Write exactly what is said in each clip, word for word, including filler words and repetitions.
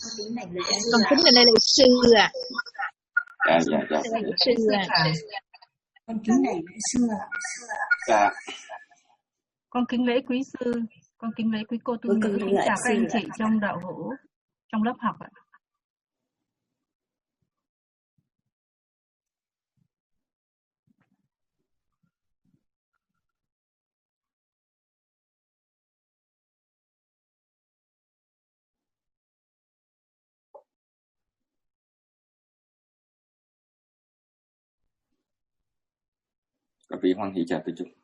Con kính là đây là sư à. Dạ dạ dạ. Sư à. Con kính này lễ sư ạ. Dạ. Con kính lễ quý sư, con kính lễ quý cô tu nữ, kính chào các anh chị trong đạo hữu, trong lớp học ạ. Các vị hoan hỷ chào tự chúng.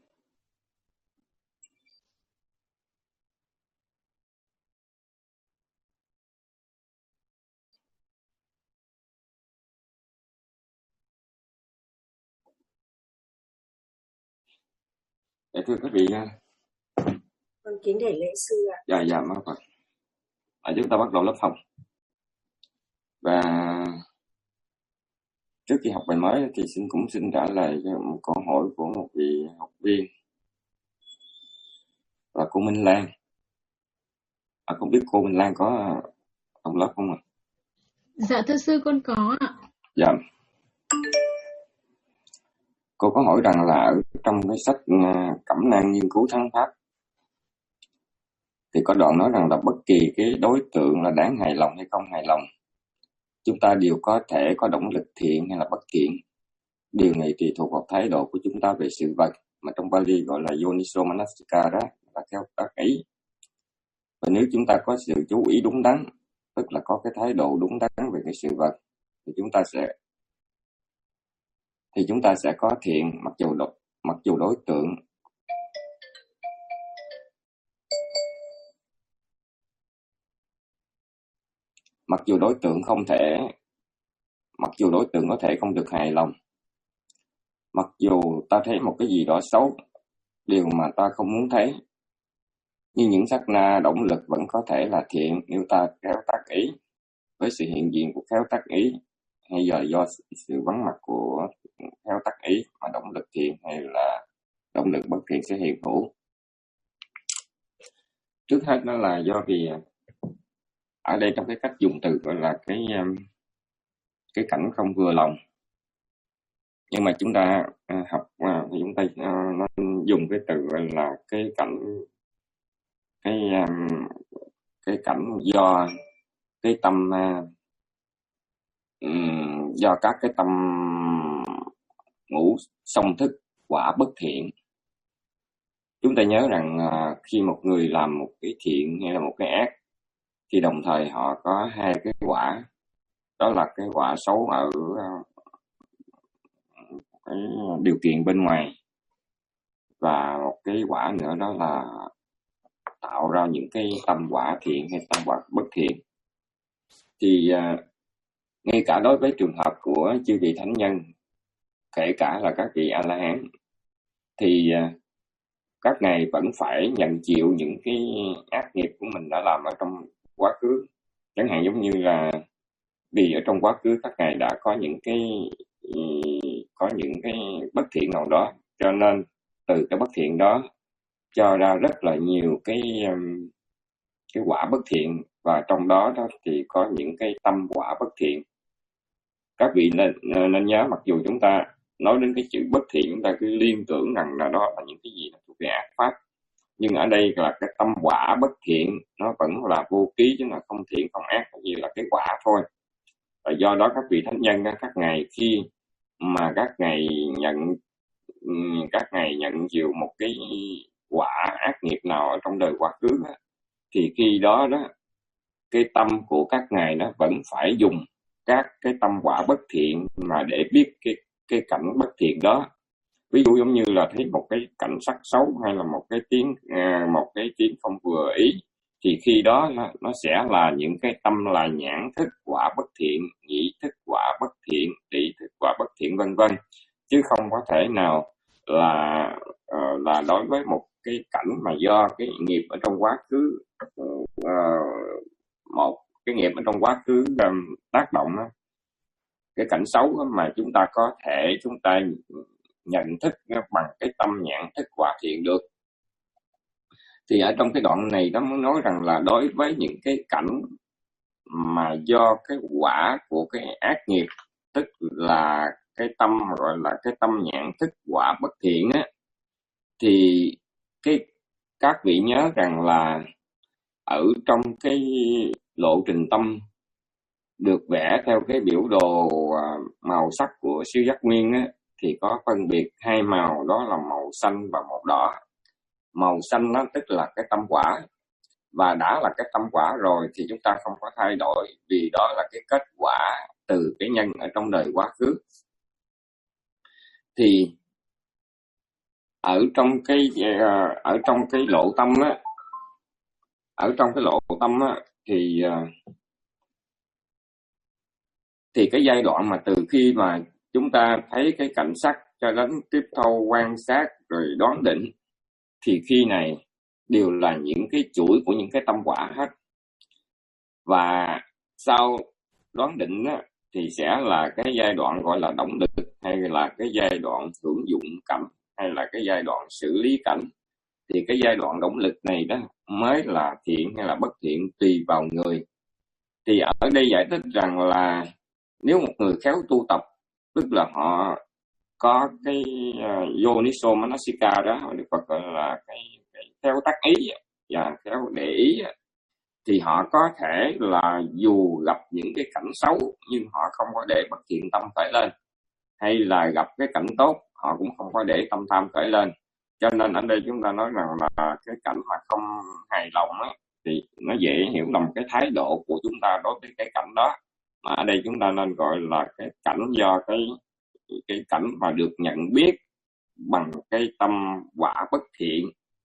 Dạ thưa các vị, con kính để lễ sư ạ. Dạ dạ má Phật. À, chúng ta bắt đầu lớp học. Và trước khi học bài mới thì xin cũng xin trả lời cho một câu hỏi của một vị học viên là cô Minh Lan. À, không biết cô Minh Lan có học lớp không ạ? Dạ thưa sư con có ạ. Dạ. Cô có hỏi rằng là ở trong cái sách Cẩm nang nghiên cứu thắng pháp thì có đoạn nói rằng là bất kỳ cái đối tượng là đáng hài lòng hay không hài lòng, chúng ta đều có thể có động lực thiện hay là bất thiện. Điều này tùy thuộc vào thái độ của chúng ta về sự vật, mà trong Pali gọi là Yoniso Manasika, đó là theo tác ý. Và nếu chúng ta có sự chú ý đúng đắn, tức là có cái thái độ đúng đắn về cái sự vật, thì chúng ta sẽ thì chúng ta sẽ có thiện, mặc dù đối, mặc dù đối tượng mặc dù đối tượng không thể mặc dù đối tượng có thể không được hài lòng, mặc dù ta thấy một cái gì đó xấu, điều mà ta không muốn thấy, nhưng những sát na động lực vẫn có thể là thiện nếu ta khéo tác ý. Với sự hiện diện của khéo tác ý, hay giờ do sự vắng mặt của khéo tác ý mà động lực thiện hay là động lực bất thiện sẽ hiện hữu. Trước hết đó là do vì ở đây trong cái cách dùng từ gọi là cái cái cảnh không vừa lòng, nhưng mà chúng ta học thì chúng ta nó dùng cái từ gọi là cái cảnh cái cái cảnh do cái tâm do các cái tâm ngũ song thức quả bất thiện. Chúng ta nhớ rằng khi một người làm một cái thiện hay là một cái ác thì đồng thời họ có hai cái quả, đó là cái quả xấu ở cái điều kiện bên ngoài, và một cái quả nữa đó là tạo ra những cái tâm quả thiện hay tâm quả bất thiện. Thì uh, ngay cả đối với trường hợp của chư vị thánh nhân, kể cả là các vị A-la-hán, thì uh, các ngài vẫn phải nhận chịu những cái ác nghiệp của mình đã làm ở trong quá khứ. Chẳng hạn giống như là vì ở trong quá khứ các ngài đã có những cái có những cái bất thiện nào đó, cho nên từ cái bất thiện đó cho ra rất là nhiều cái cái quả bất thiện, và trong đó đó thì có những cái tâm quả bất thiện. Các vị nên, nên nhớ, mặc dù chúng ta nói đến cái chữ bất thiện, chúng ta cứ liên tưởng rằng là đó là những cái gì thuộc về ác pháp, nhưng ở đây là cái tâm quả bất thiện nó vẫn là vô ký, chứ là không thiện không ác, chỉ là cái quả thôi. Và do đó các vị thánh nhân, các ngài khi mà các ngài nhận các ngài nhận chịu một cái quả ác nghiệp nào ở trong đời quá khứ, thì khi đó đó cái tâm của các ngài nó vẫn phải dùng các cái tâm quả bất thiện mà để biết cái cái cảnh bất thiện đó. Ví dụ giống như là thấy một cái cảnh sắc xấu hay là một cái tiếng một cái tiếng không vừa ý, thì khi đó nó, nó sẽ là những cái tâm là nhãn thức quả bất thiện, nhĩ thức quả bất thiện, tỷ thức quả bất thiện, vân vân, chứ không có thể nào là uh, là đối với một cái cảnh mà do cái nghiệp ở trong quá khứ uh, một cái nghiệp ở trong quá khứ um, tác động đó, cái cảnh xấu đó, mà chúng ta có thể chúng ta nhận thức bằng cái tâm nhãn thức quả thiện được. Thì ở trong cái đoạn này nó muốn nói rằng là đối với những cái cảnh mà do cái quả của cái ác nghiệp, tức là cái tâm gọi là cái tâm nhãn thức quả bất thiện á, thì cái các vị nhớ rằng là ở trong cái lộ trình tâm được vẽ theo cái biểu đồ màu sắc của siêu giác nguyên á, thì có phân biệt hai màu, đó là màu xanh và màu đỏ. Màu xanh đó tức là cái tâm quả, và đã là cái tâm quả rồi thì chúng ta không có thay đổi, vì đó là cái kết quả từ cái nhân ở trong đời quá khứ. Thì ở trong cái ở trong cái lộ tâm á, ở trong cái lộ tâm á, thì thì cái giai đoạn mà từ khi mà chúng ta thấy cái cảnh sắc cho đến tiếp thâu quan sát rồi đoán định, thì khi này đều là những cái chuỗi của những cái tâm quả hết. Và sau đoán định á, thì sẽ là cái giai đoạn gọi là động lực, hay là cái giai đoạn hưởng dụng cảnh, hay là cái giai đoạn xử lý cảnh. Thì cái giai đoạn động lực này đó mới là thiện hay là bất thiện, tùy vào người. Thì ở đây giải thích rằng là nếu một người khéo tu tập, tức là họ có cái uh, Yoniso Manasika đó, Đức Phật gọi là cái, cái khéo tác ý và khéo để ý, thì họ có thể là dù gặp những cái cảnh xấu nhưng họ không có để bất thiện tâm khởi lên, hay là gặp cái cảnh tốt họ cũng không có để tâm tham khởi lên. Cho nên ở đây chúng ta nói rằng là cái cảnh mà không hài lòng á, thì nó dễ hiểu lầm cái thái độ của chúng ta đối với cái cảnh đó. Mà ở đây chúng ta nên gọi là cái cảnh do cái cái cảnh mà được nhận biết bằng cái tâm quả bất thiện.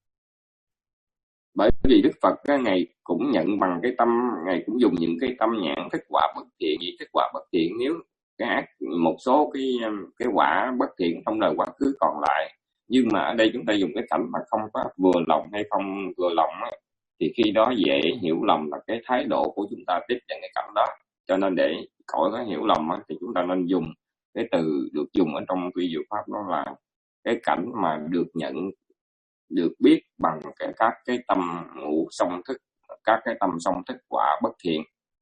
Bởi vì Đức Phật á, Ngài cũng nhận bằng cái tâm, Ngài cũng dùng những cái tâm nhãn thức quả bất thiện. Vì thức quả bất thiện, nếu cái ác, một số cái cái quả bất thiện trong đời quá khứ còn lại, nhưng mà ở đây chúng ta dùng cái cảnh mà không có vừa lòng hay không vừa lòng á, thì khi đó dễ hiểu lầm là cái thái độ của chúng ta tiếp nhận cái cảnh đó. Cho nên để khỏi có hiểu lầm á, thì chúng ta nên dùng cái từ được dùng ở trong quy diệu pháp, đó là cái cảnh mà được nhận, được biết bằng cái, các cái tâm ngũ song thức, các cái tâm song thức quả bất thiện.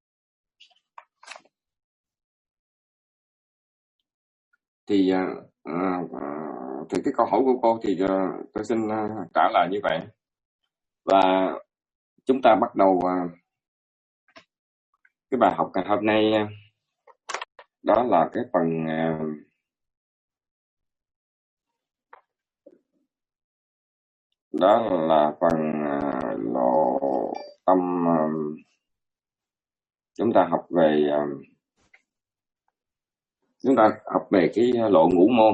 Thì uh, uh, thì cái câu hỏi của cô thì uh, tôi xin uh, trả lời như vậy. Và chúng ta bắt đầu uh, cái bài học ngày hôm nay, uh, đó là cái phần uh, đó là phần uh, lộ tâm. Uh, chúng ta học về uh, chúng ta học về cái lộ ngũ môn.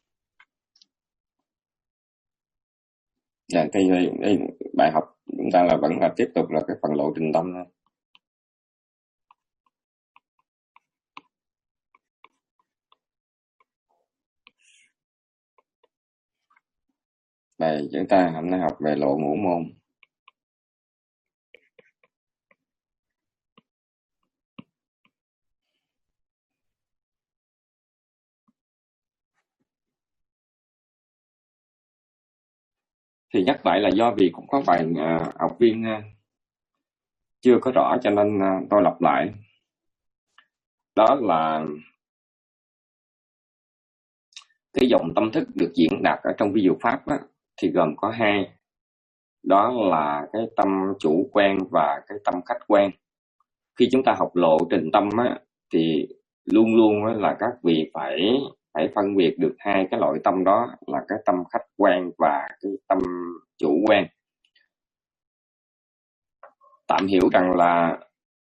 Dạ, cái đây, đây, bài học chúng ta là vẫn là tiếp tục là cái phần lộ trình tâm thôi. Bài chúng ta hôm nay học về lộ ngũ môn. Thì nhắc lại là do vì cũng có vài uh, học viên uh, chưa có rõ, cho nên uh, tôi lặp lại. Đó là cái dòng tâm thức được diễn đạt ở trong vi diệu pháp á, thì gồm có hai. Đó là cái tâm chủ quan và cái tâm khách quan. Khi chúng ta học lộ trình tâm á, thì luôn luôn á, là các vị phải phải phân biệt được hai cái loại tâm đó, là cái tâm khách quan và cái tâm chủ quan. Tạm hiểu rằng là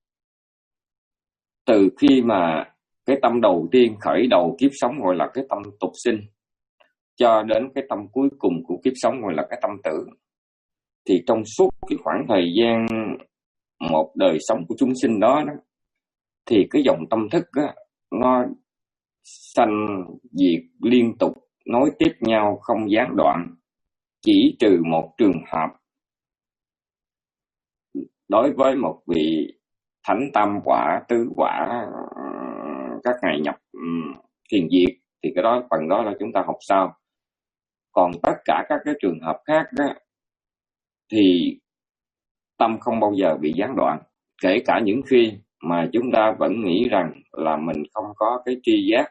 từ khi mà cái tâm đầu tiên khởi đầu kiếp sống gọi là cái tâm tục sinh, cho đến cái tâm cuối cùng của kiếp sống gọi là cái tâm tử, thì trong suốt cái khoảng thời gian một đời sống của chúng sinh đó, đó thì cái dòng tâm thức á, nó sanh diệt liên tục, nối tiếp nhau không gián đoạn, chỉ trừ một trường hợp đối với một vị thánh tam quả, tứ quả, các ngài nhập thiền diệt, thì cái đó phần đó là chúng ta học sau. Còn tất cả các cái trường hợp khác đó, thì tâm không bao giờ bị gián đoạn, kể cả những khi mà chúng ta vẫn nghĩ rằng là mình không có cái tri giác,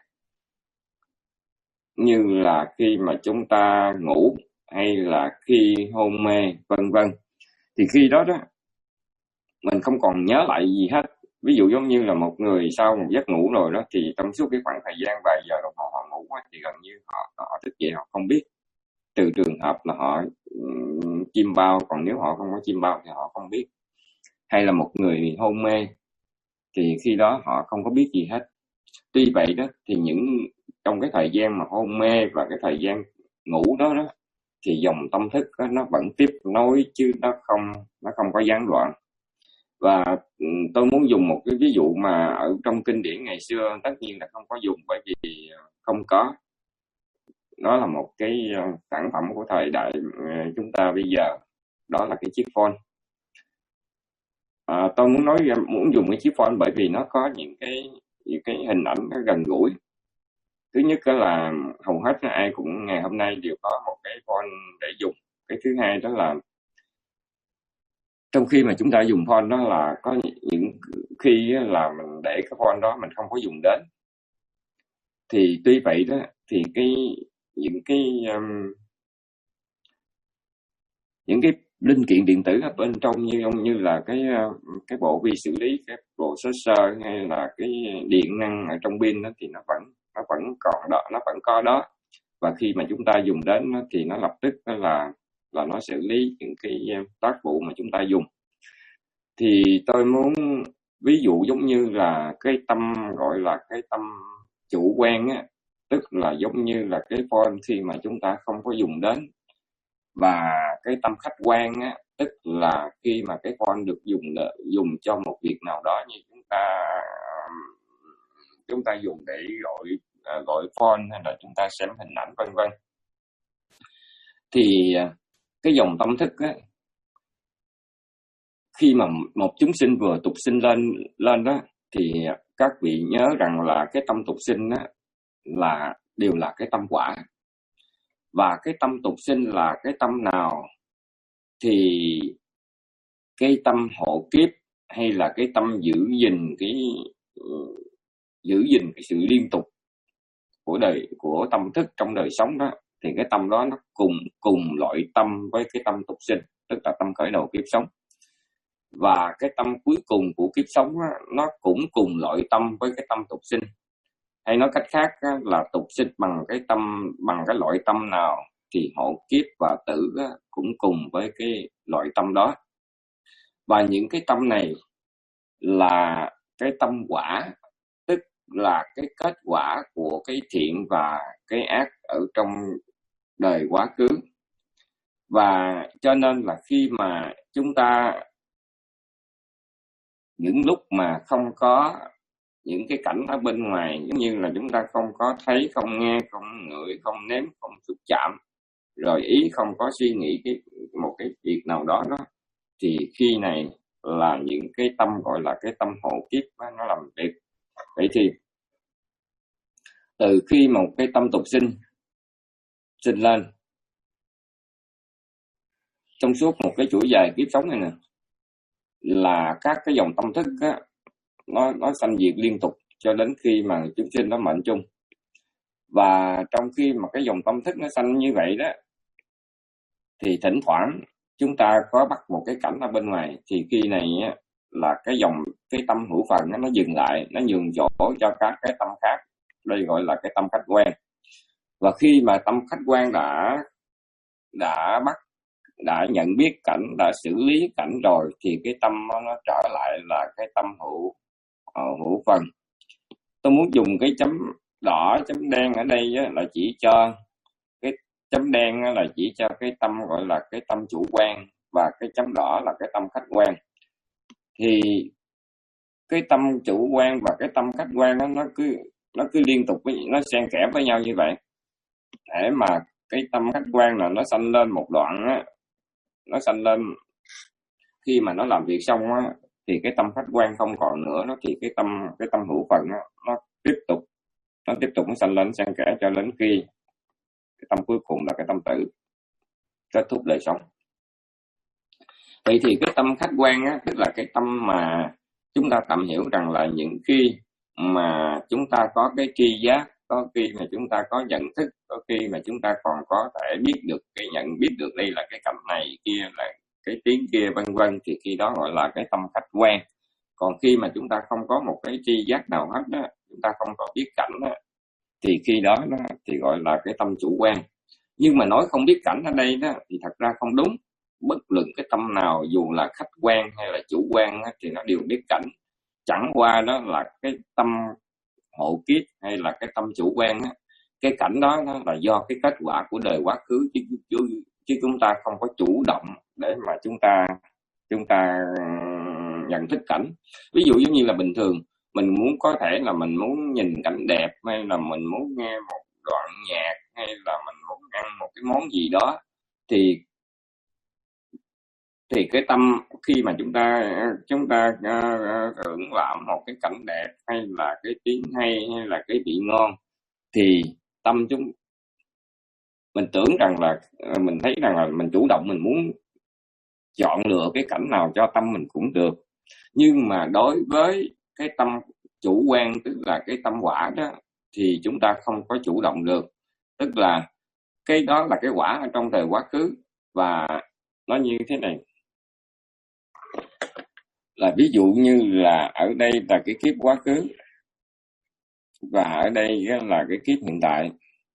như là khi mà chúng ta ngủ hay là khi hôn mê vân vân, thì khi đó đó mình không còn nhớ lại gì hết. Ví dụ giống như là một người sau một giấc ngủ rồi đó, thì trong suốt cái khoảng thời gian vài giờ đồng hồ họ ngủ á, thì gần như họ họ thức dậy họ không biết, từ trường hợp là họ um, chim bao, còn nếu họ không có chim bao thì họ không biết. Hay là một người hôn mê thì khi đó họ không có biết gì hết. Tuy vậy đó thì những trong cái thời gian mà hôn mê và cái thời gian ngủ đó đó thì dòng tâm thức đó, nó vẫn tiếp nối chứ nó không nó không có gián đoạn. Và tôi muốn dùng một cái ví dụ mà ở trong kinh điển ngày xưa tất nhiên là không có dùng, bởi vì không có, đó là một cái sản phẩm của thời đại chúng ta bây giờ, đó là cái chiếc phone. À, tôi muốn nói muốn dùng cái chiếc phone bởi vì nó có những cái những cái hình ảnh nó gần gũi. Thứ nhất là hầu hết ai cũng ngày hôm nay đều có một cái phone để dùng. Cái thứ hai đó là trong khi mà chúng ta dùng phone đó là có những khi là mình để cái phone đó mình không có dùng đến, thì tuy vậy đó thì cái những cái um, những cái linh kiện điện tử ở bên trong như như là cái cái bộ vi xử lý, cái processor hay là cái điện năng ở trong pin đó, thì nó vẫn nó vẫn còn đó, nó vẫn có đó. Và khi mà chúng ta dùng đến nó, thì nó lập tức đó là là nó xử lý những cái tác vụ mà chúng ta dùng. Thì tôi muốn ví dụ giống như là cái tâm gọi là cái tâm chủ quan á, tức là giống như là cái phone khi mà chúng ta không có dùng đến. Và cái tâm khách quan á, tức là khi mà cái phone được dùng dùng cho một việc nào đó, như chúng ta chúng ta dùng để gọi gọi phone hay là chúng ta xem hình ảnh vân vân, thì cái dòng tâm thức á, khi mà một chúng sinh vừa tục sinh lên lên đó, thì các vị nhớ rằng là cái tâm tục sinh á, là đều là cái tâm quả. Và cái tâm tục sinh là cái tâm nào thì cái tâm hộ kiếp hay là cái tâm giữ gìn cái giữ gìn cái sự liên tục của đời của tâm thức trong đời sống đó, thì cái tâm đó nó cùng cùng loại tâm với cái tâm tục sinh, tức là tâm khởi đầu kiếp sống. Và cái tâm cuối cùng của kiếp sống đó, nó cũng cùng loại tâm với cái tâm tục sinh. Hay nói cách khác đó, là tục sinh bằng cái tâm bằng cái loại tâm nào thì hộ kiếp và tử đó, cũng cùng với cái loại tâm đó. Và những cái tâm này là cái tâm quả, tức là cái kết quả của cái thiện và cái ác ở trong đời quá khứ. Và cho nên là khi mà chúng ta những lúc mà không có những cái cảnh ở bên ngoài, giống như là chúng ta không có thấy, không nghe, không ngửi, không nếm, không xúc chạm, rồi ý không có suy nghĩ cái một cái việc nào đó đó, thì khi này là những cái tâm gọi là cái tâm hộ kiếp đó, nó làm việc. Vậy thì từ khi một cái tâm tục sinh sinh lên trong suốt một cái chuỗi dài kiếp sống này nè, là các cái dòng tâm thức á, nó nó sanh diệt liên tục cho đến khi mà chúng sinh nó mệnh chung. Và trong khi mà cái dòng tâm thức nó sanh như vậy đó, thì thỉnh thoảng chúng ta có bắt một cái cảnh ở bên ngoài, thì khi này á, là cái dòng cái tâm hữu phần nó, nó dừng lại, nó nhường chỗ cho các cái tâm khác. Đây gọi là cái tâm khách quan. Và khi mà tâm khách quan đã đã bắt đã nhận biết cảnh, đã xử lý cảnh rồi, thì cái tâm nó, nó trở lại là cái tâm hữu uh, hữu phần. Tôi muốn dùng cái chấm đỏ chấm đen ở đây á, là chỉ cho cái chấm đen á, là chỉ cho cái tâm gọi là cái tâm chủ quan, và cái chấm đỏ là cái tâm khách quan. Thì cái tâm chủ quan và cái tâm khách quan đó, nó cứ nó cứ liên tục với, nó xen kẽ với nhau như vậy. Để mà cái tâm khách quan là nó sanh lên một đoạn á, nó sanh lên khi mà nó làm việc xong á, thì cái tâm khách quan không còn nữa, nó thì cái tâm cái tâm hữu phần nó, nó tiếp tục nó tiếp tục nó sanh lên xen kẽ cho đến khi cái tâm cuối cùng là cái tâm tử kết thúc đời sống. Vậy thì cái tâm khách quan á, tức là cái tâm mà chúng ta tạm hiểu rằng là những khi mà chúng ta có cái tri giác, có khi mà chúng ta có nhận thức, có khi mà chúng ta còn có thể biết được cái nhận biết được đây là cái cảnh này, kia là cái tiếng kia, vân vân, thì khi đó gọi là cái tâm khách quan. Còn khi mà chúng ta không có một cái tri giác nào hết đó, chúng ta không có biết cảnh đó, thì khi đó, đó thì gọi là cái tâm chủ quan. Nhưng mà nói không biết cảnh ở đây đó thì thật ra không đúng. Bất luận cái tâm nào, dù là khách quan hay là chủ quan đó, thì nó đều biết cảnh. Chẳng qua đó là cái tâm hộ kiếp hay là cái tâm chủ quan đó, cái cảnh đó, đó là do cái kết quả của đời quá khứ, chứ, chứ, chứ chúng ta không có chủ động để mà chúng ta chúng ta nhận thức cảnh. Ví dụ giống như là bình thường mình muốn, có thể là mình muốn nhìn cảnh đẹp, hay là mình muốn nghe một đoạn nhạc, hay là mình muốn ăn một cái món gì đó, thì thì cái tâm khi mà chúng ta chúng ta uh, hưởng lãm một cái cảnh đẹp, hay là cái tiếng hay, hay là cái vị ngon, thì tâm chúng mình tưởng rằng là mình thấy rằng là mình chủ động, mình muốn chọn lựa cái cảnh nào cho tâm mình cũng được. Nhưng mà đối với cái tâm chủ quan, tức là cái tâm quả đó, thì chúng ta không có chủ động được. Tức là cái đó là cái quả ở trong thời quá khứ. Và nó như thế này, là ví dụ như là ở đây là cái kiếp quá khứ, và ở đây là cái kiếp hiện tại.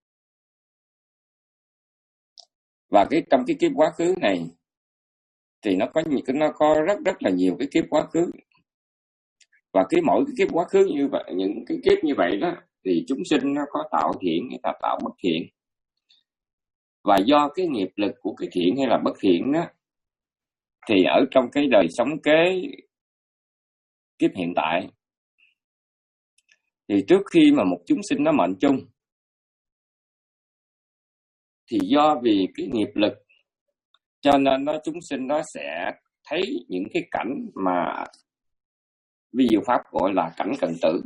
Và cái trong cái kiếp quá khứ này thì nó có nó có rất rất là nhiều cái kiếp quá khứ. Và cái mỗi cái kiếp quá khứ như vậy, những cái kiếp như vậy đó, thì chúng sinh nó có tạo thiện hay là tạo bất thiện. Và do cái nghiệp lực của cái thiện hay là bất thiện đó, thì ở trong cái đời sống kế kiếp hiện tại, thì trước khi mà một chúng sinh nó mệnh chung, thì do vì cái nghiệp lực, cho nên nó chúng sinh nó sẽ thấy những cái cảnh mà ví dụ Pháp gọi là cảnh cận tử.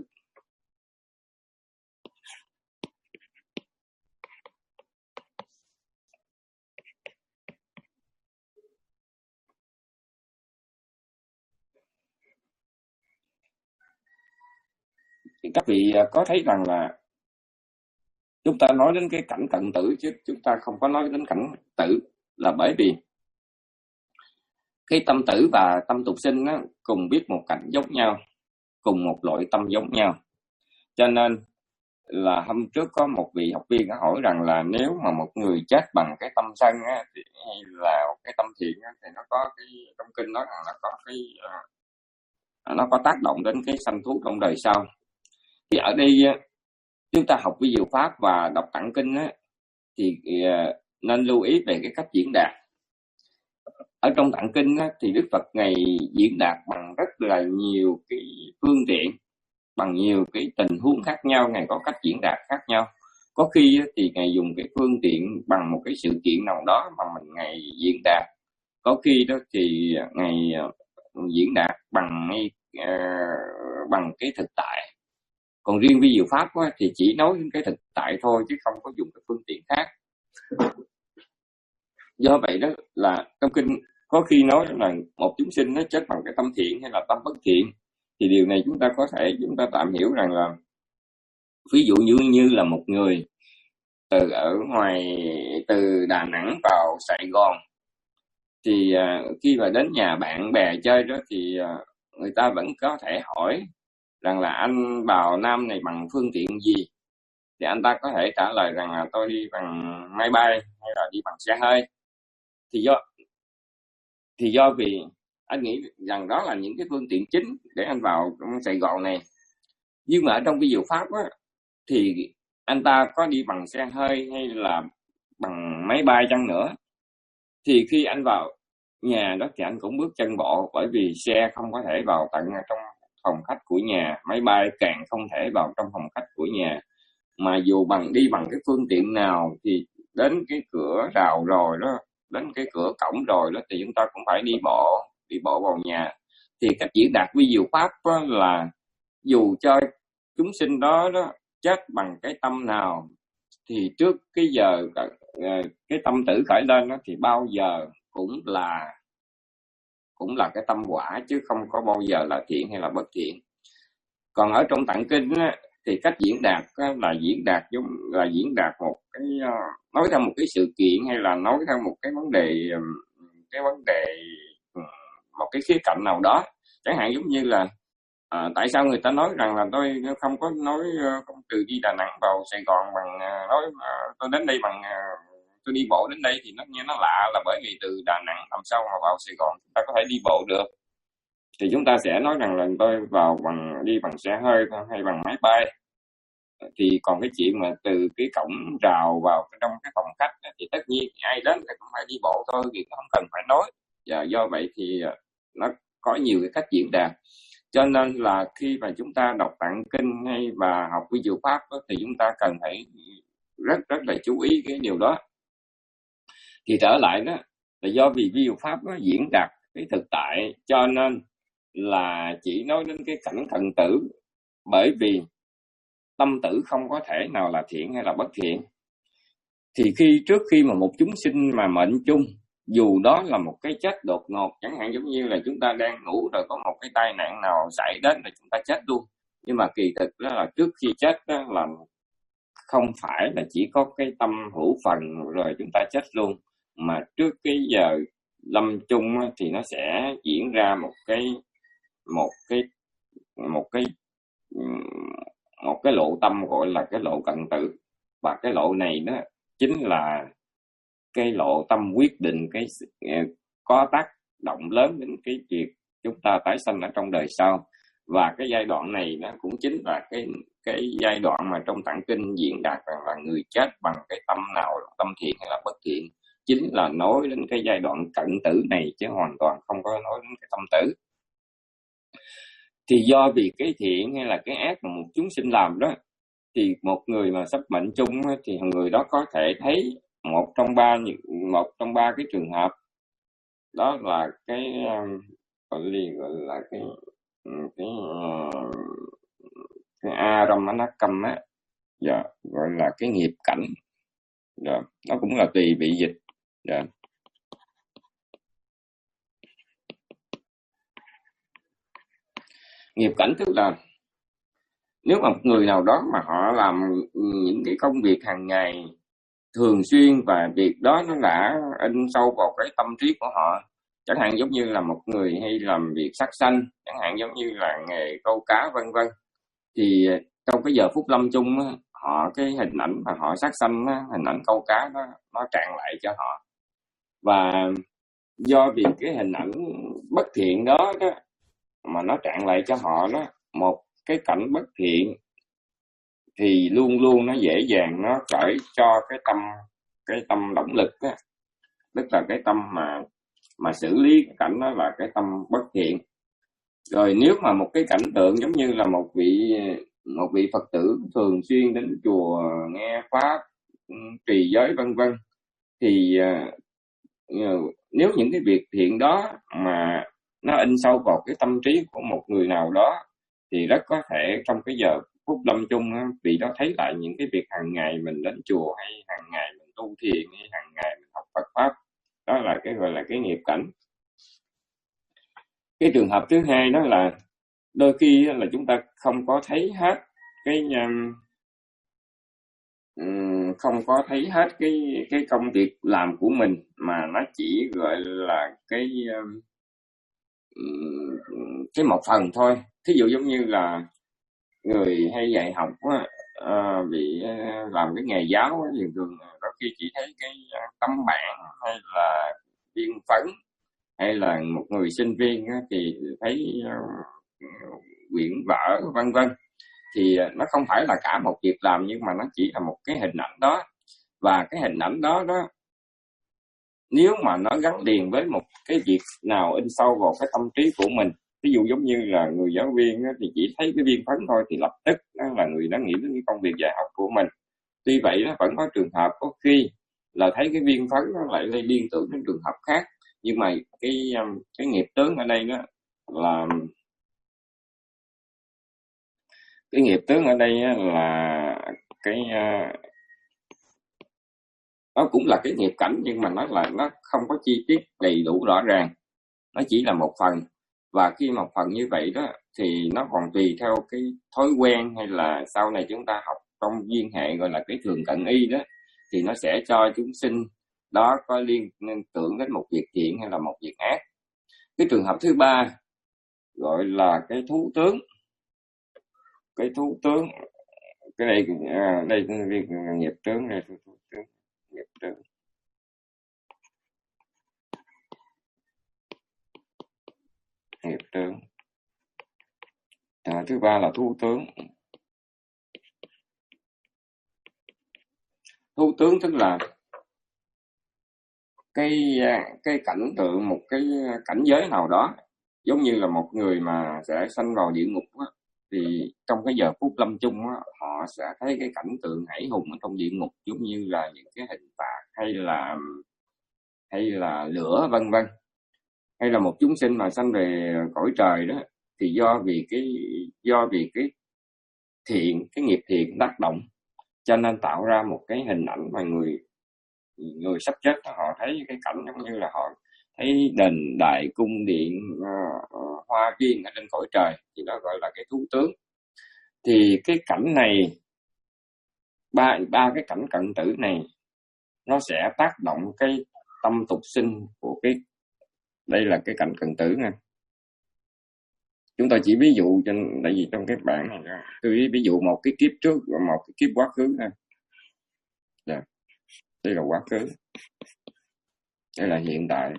Thì các vị có thấy rằng là chúng ta nói đến cái cảnh cận tử, chứ chúng ta không có nói đến cảnh tử, là bởi vì cái tâm tử và tâm tục sinh nó cùng biết một cảnh giống nhau, cùng một loại tâm giống nhau. Cho nên là hôm trước có một vị học viên đã hỏi rằng là nếu mà một người chết bằng cái tâm sân á, thì hay là cái tâm thiện á, thì nó có cái trong kinh nói rằng là có cái uh, nó có tác động đến cái sanh thú trong đời sau. Thì ở đây chúng ta học vi diệu pháp và đọc tạng kinh á, thì uh, nên lưu ý về cái cách diễn đạt. Ở trong tạng kinh á, thì Đức Phật Ngài diễn đạt bằng rất là nhiều cái phương tiện, bằng nhiều cái tình huống khác nhau, Ngài có cách diễn đạt khác nhau. Có khi á, thì Ngài dùng cái phương tiện bằng một cái sự kiện nào đó mà mình Ngài diễn đạt. Có khi đó thì Ngài diễn đạt bằng uh, bằng cái thực tại. Còn riêng vi diệu pháp á, thì chỉ nói đến cái thực tại thôi, chứ không có dùng cái phương tiện khác. Do vậy đó là trong kinh có khi nói là một chúng sinh nó chết bằng cái tâm thiện hay là tâm bất thiện, thì điều này chúng ta có thể chúng ta tạm hiểu rằng là ví dụ như như là một người từ ở ngoài từ Đà Nẵng vào Sài Gòn, thì uh, khi mà đến nhà bạn bè chơi đó, thì uh, người ta vẫn có thể hỏi rằng là anh vào Nam này bằng phương tiện gì, thì anh ta có thể trả lời rằng là tôi đi bằng máy bay hay là đi bằng xe hơi. Thì do thì do vì anh nghĩ rằng đó là những cái phương tiện chính để anh vào Sài Gòn này. Nhưng mà ở trong vi diệu pháp á, thì anh ta có đi bằng xe hơi hay là bằng máy bay chăng nữa, thì khi anh vào nhà đó thì anh cũng bước chân bộ, bởi vì xe không có thể vào tận trong phòng khách của nhà, máy bay càng không thể vào trong phòng khách của nhà. Mà dù bằng đi bằng cái phương tiện nào thì đến cái cửa rào rồi đó, đến cái cửa cổng rồi đó, thì chúng ta cũng phải đi bộ, đi bộ vào nhà. Thì cách diễn đạt vi diệu pháp là dù cho chúng sinh đó, đó chết bằng cái tâm nào, thì trước cái giờ cái tâm tử khởi lên đó, thì bao giờ cũng là cũng là cái tâm quả, chứ không có bao giờ là thiện hay là bất thiện. Còn ở trong tạng kinh á, thì cách diễn đạt á, là diễn đạt giống là diễn đạt một cái uh, nói theo một cái sự kiện, hay là nói theo một cái vấn đề cái vấn đề một cái khía cạnh nào đó. Chẳng hạn giống như là à, tại sao người ta nói rằng là tôi không có nói không từ đi Đà Nẵng vào Sài Gòn bằng nói uh, tôi đến đây bằng uh, tôi đi bộ đến đây, thì nó nghe nó lạ, là bởi vì từ Đà Nẵng làm sao mà vào Sài Gòn chúng ta có thể đi bộ được. Thì chúng ta sẽ nói rằng là tôi vào bằng đi bằng xe hơi hay bằng máy bay. Thì còn cái chuyện mà từ cái cổng rào vào trong cái phòng khách thì tất nhiên ai đến thì cũng phải đi bộ thôi, thì không cần phải nói. Và do vậy thì nó có nhiều cái cách diễn đạt. Cho nên là khi mà chúng ta đọc tạng kinh hay và học vi diệu pháp đó, thì chúng ta cần phải rất rất là chú ý cái điều đó. Thì trở lại đó là do vì vi diệu pháp nó diễn đạt cái thực tại, cho nên là chỉ nói đến cái cảnh cận tử, bởi vì tâm tử không có thể nào là thiện hay là bất thiện. Thì khi trước khi mà một chúng sinh mà mệnh chung, dù đó là một cái chết đột ngột, chẳng hạn giống như là chúng ta đang ngủ rồi có một cái tai nạn nào xảy đến là chúng ta chết luôn, nhưng mà kỳ thực đó là trước khi chết đó là không phải là chỉ có cái tâm hữu phần rồi chúng ta chết luôn, mà trước cái giờ lâm chung thì nó sẽ diễn ra một cái một cái một cái một cái lộ tâm gọi là cái lộ cận tử. Và cái lộ này đó chính là cái lộ tâm quyết định cái có tác động lớn đến cái việc chúng ta tái sanh ở trong đời sau. Và cái giai đoạn này nó cũng chính là cái cái giai đoạn mà trong tạng kinh diễn đạt rằng là người chết bằng cái tâm nào, tâm thiện hay là bất thiện, chính là nói đến cái giai đoạn cận tử này, chứ hoàn toàn không có nói đến cái tâm tử. Thì do vì cái thiện hay là cái ác mà một chúng sinh làm đó, thì một người mà sắp mệnh chung thì người đó có thể thấy một trong ba một trong ba cái trường hợp. Đó là cái gọi là cái cái cái Aramanakam á, dạ, gọi là cái nghiệp cảnh. Dạ, nó cũng là tùy vị dịch. Dạ. Nghiệp cảnh tức là nếu mà một người nào đó mà họ làm những cái công việc hàng ngày thường xuyên, và việc đó nó đã in sâu vào cái tâm trí của họ, chẳng hạn giống như là một người hay làm việc sát sanh, chẳng hạn giống như là nghề câu cá vân vân, thì trong cái giờ phút lâm chung họ cái hình ảnh mà họ sát sanh, hình ảnh câu cá nó nó tràn lại cho họ. Và do vì cái hình ảnh bất thiện đó, đó mà nó tràn lại cho họ đó, một cái cảnh bất thiện thì luôn luôn nó dễ dàng nó khởi cho cái tâm cái tâm động lực đó, tức là cái tâm mà mà xử lý cái cảnh đó là cái tâm bất thiện. Rồi nếu mà một cái cảnh tượng giống như là một vị một vị Phật tử thường xuyên đến chùa nghe pháp, trì giới vân vân, thì uh, nếu những cái việc thiện đó mà nó in sâu vào cái tâm trí của một người nào đó, thì rất có thể trong cái giờ phút lâm chung vị đó thấy lại những cái việc hàng ngày mình đến chùa, hay hàng ngày mình tu thiền, hay hàng ngày mình học Phật pháp. Đó là cái gọi là cái nghiệp cảnh. Cái trường hợp thứ hai đó là đôi khi là chúng ta không có thấy hết cái um, không có thấy hết cái cái công việc làm của mình, mà nó chỉ gọi là cái um, cái một phần thôi. Thí dụ giống như là người hay dạy học á, à, bị làm cái nghề giáo á, thì thường đôi khi chỉ thấy cái tấm bảng hay là viên phấn, hay là một người sinh viên á, thì thấy uh, quyển vở vân vân. Thì nó không phải là cả một việc làm, nhưng mà nó chỉ là một cái hình ảnh đó. Và cái hình ảnh đó đó, nếu mà nó gắn liền với một cái việc nào in sâu vào cái tâm trí của mình, ví dụ giống như là người giáo viên á, thì chỉ thấy cái viên phấn thôi thì lập tức đó là người đã nghĩ đến cái công việc dạy học của mình. Tuy vậy nó vẫn có trường hợp có khi là thấy cái viên phấn nó lại lên liên tưởng đến trường hợp khác. Nhưng mà cái cái nghiệp tướng ở đây đó là cái nghiệp tướng ở đây là cái nó cũng là cái nghiệp cảnh, nhưng mà nó là nó không có chi tiết đầy đủ rõ ràng. nó chỉ là một phần. Và khi một phần như vậy đó thì nó còn tùy theo cái thói quen, hay là sau này chúng ta học trong duyên hệ gọi là cái thường cận y đó, thì nó sẽ cho chúng sinh đó có liên tưởng đến một việc thiện hay là một việc ác. Cái trường hợp thứ ba gọi là cái thú tướng. Cái thú tướng cái này à, đây việc nghiệp tướng, đây thú tướng, nghiệp tướng. Nghiệp tướng. À, thứ ba là thú tướng. Thú tướng tức là cái cái cảnh tượng, một cái cảnh giới nào đó, giống như là một người mà sẽ sanh vào địa ngục á, thì trong cái giờ phút lâm chung á, họ sẽ thấy cái cảnh tượng hãi hùng ở trong địa ngục, giống như là những cái hình phạt hay là hay là lửa vân vân. Hay là một chúng sinh mà sanh về cõi trời đó, thì do vì cái do vì cái thiện, cái nghiệp thiện tác động, cho nên tạo ra một cái hình ảnh mà người người sắp chết họ thấy cái cảnh giống như là họ thấy đền đài cung điện uh, hoa viên ở trên cõi trời, thì đó gọi là cái thú tướng. Thì cái cảnh này, ba ba cái cảnh cận tử này nó sẽ tác động cái tâm tục sinh của cái, đây là cái cảnh cận tử nè. Chúng ta chỉ ví dụ trên, tại vì trong cái bảng này tôi ví dụ một cái kiếp trước và một cái kiếp quá khứ ha. Yeah. Đây là quá khứ, đây là hiện tại.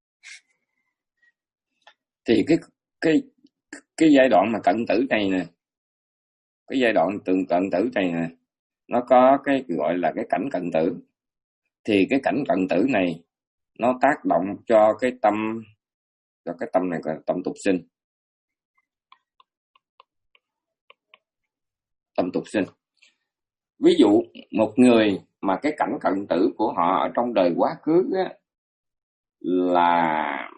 Thì cái cái cái giai đoạn mà cận tử này nè, cái giai đoạn tượng cận tử này nè, nó có cái gọi là cái cảnh cận tử. Thì cái cảnh cận tử này nó tác động cho cái tâm, cho cái tâm này gọi là tâm tục sinh. Tâm tục sinh. Ví dụ một người mà cái cảnh cận tử của họ ở trong đời quá khứ á, là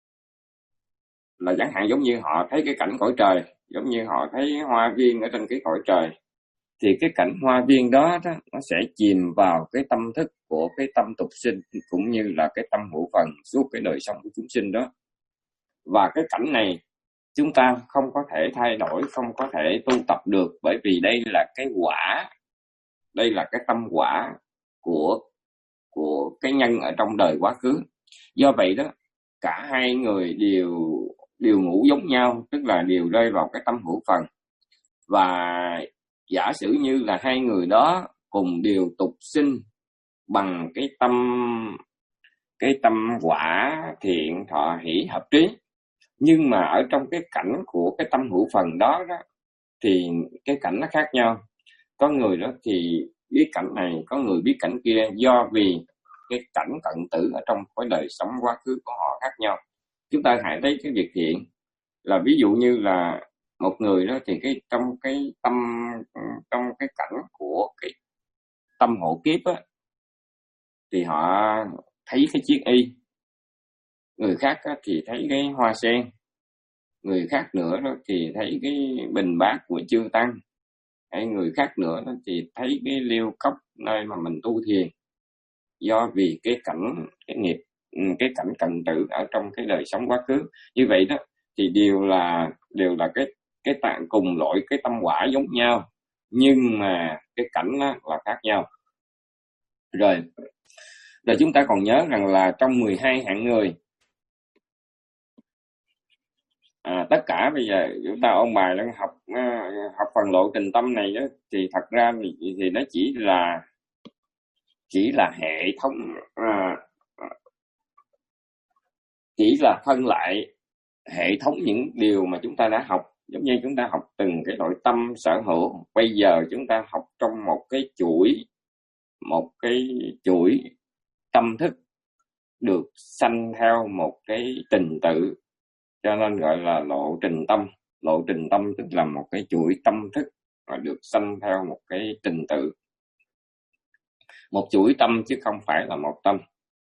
là chẳng hạn giống như họ thấy cái cảnh cõi trời, giống như họ thấy hoa viên ở trên cái cõi trời, thì cái cảnh hoa viên đó, đó nó sẽ chìm vào cái tâm thức của cái tâm tục sinh, cũng như là cái tâm hữu phần suốt cái đời sống của chúng sinh đó. Và cái cảnh này chúng ta không có thể thay đổi, không có thể tu tập được, bởi vì đây là cái quả, đây là cái tâm quả của của cái nhân ở trong đời quá khứ. Do vậy đó, cả hai người đều đều ngủ giống nhau, tức là đều rơi vào cái tâm hữu phần. Và giả sử như là hai người đó cùng đều tục sinh bằng cái tâm cái tâm quả thiện thọ hỷ hợp trí, nhưng mà ở trong cái cảnh của cái tâm hữu phần đó, đó thì cái cảnh nó khác nhau. Có người đó thì biết cảnh này, có người biết cảnh kia, do vì cái cảnh cận tử ở trong cái đời sống quá khứ của họ khác nhau. Chúng ta hãy thấy cái việc thiện là ví dụ như là một người đó thì cái trong cái tâm trong cái cảnh của cái tâm hộ kiếp á, thì họ thấy cái chiếc y, người khác á, thì thấy cái hoa sen, người khác nữa đó thì thấy cái bình bát của chư tăng, hay người khác nữa đó thì thấy cái liêu cốc nơi mà mình tu thiền. Do vì cái cảnh cái nghiệp cái cảnh cận tử ở trong cái đời sống quá khứ như vậy đó, thì đều là đều là cái cái tạng cùng loại cái tâm quả giống nhau, nhưng mà cái cảnh đó là khác nhau. Rồi rồi chúng ta còn nhớ rằng là trong mười hai hạng người, à, tất cả bây giờ chúng ta ôn bài đang học học phần lộ trình tâm này đó, thì thật ra thì, thì nó chỉ là chỉ là hệ thống à, chỉ là phân lại hệ thống những điều mà chúng ta đã học. Giống như chúng ta học từng cái nội tâm sở hữu, bây giờ chúng ta học trong một cái chuỗi một cái chuỗi tâm thức được sanh theo một cái trình tự, cho nên gọi là lộ trình tâm. Lộ trình tâm tức là một cái chuỗi tâm thức mà được sanh theo một cái trình tự, một chuỗi tâm chứ không phải là một tâm.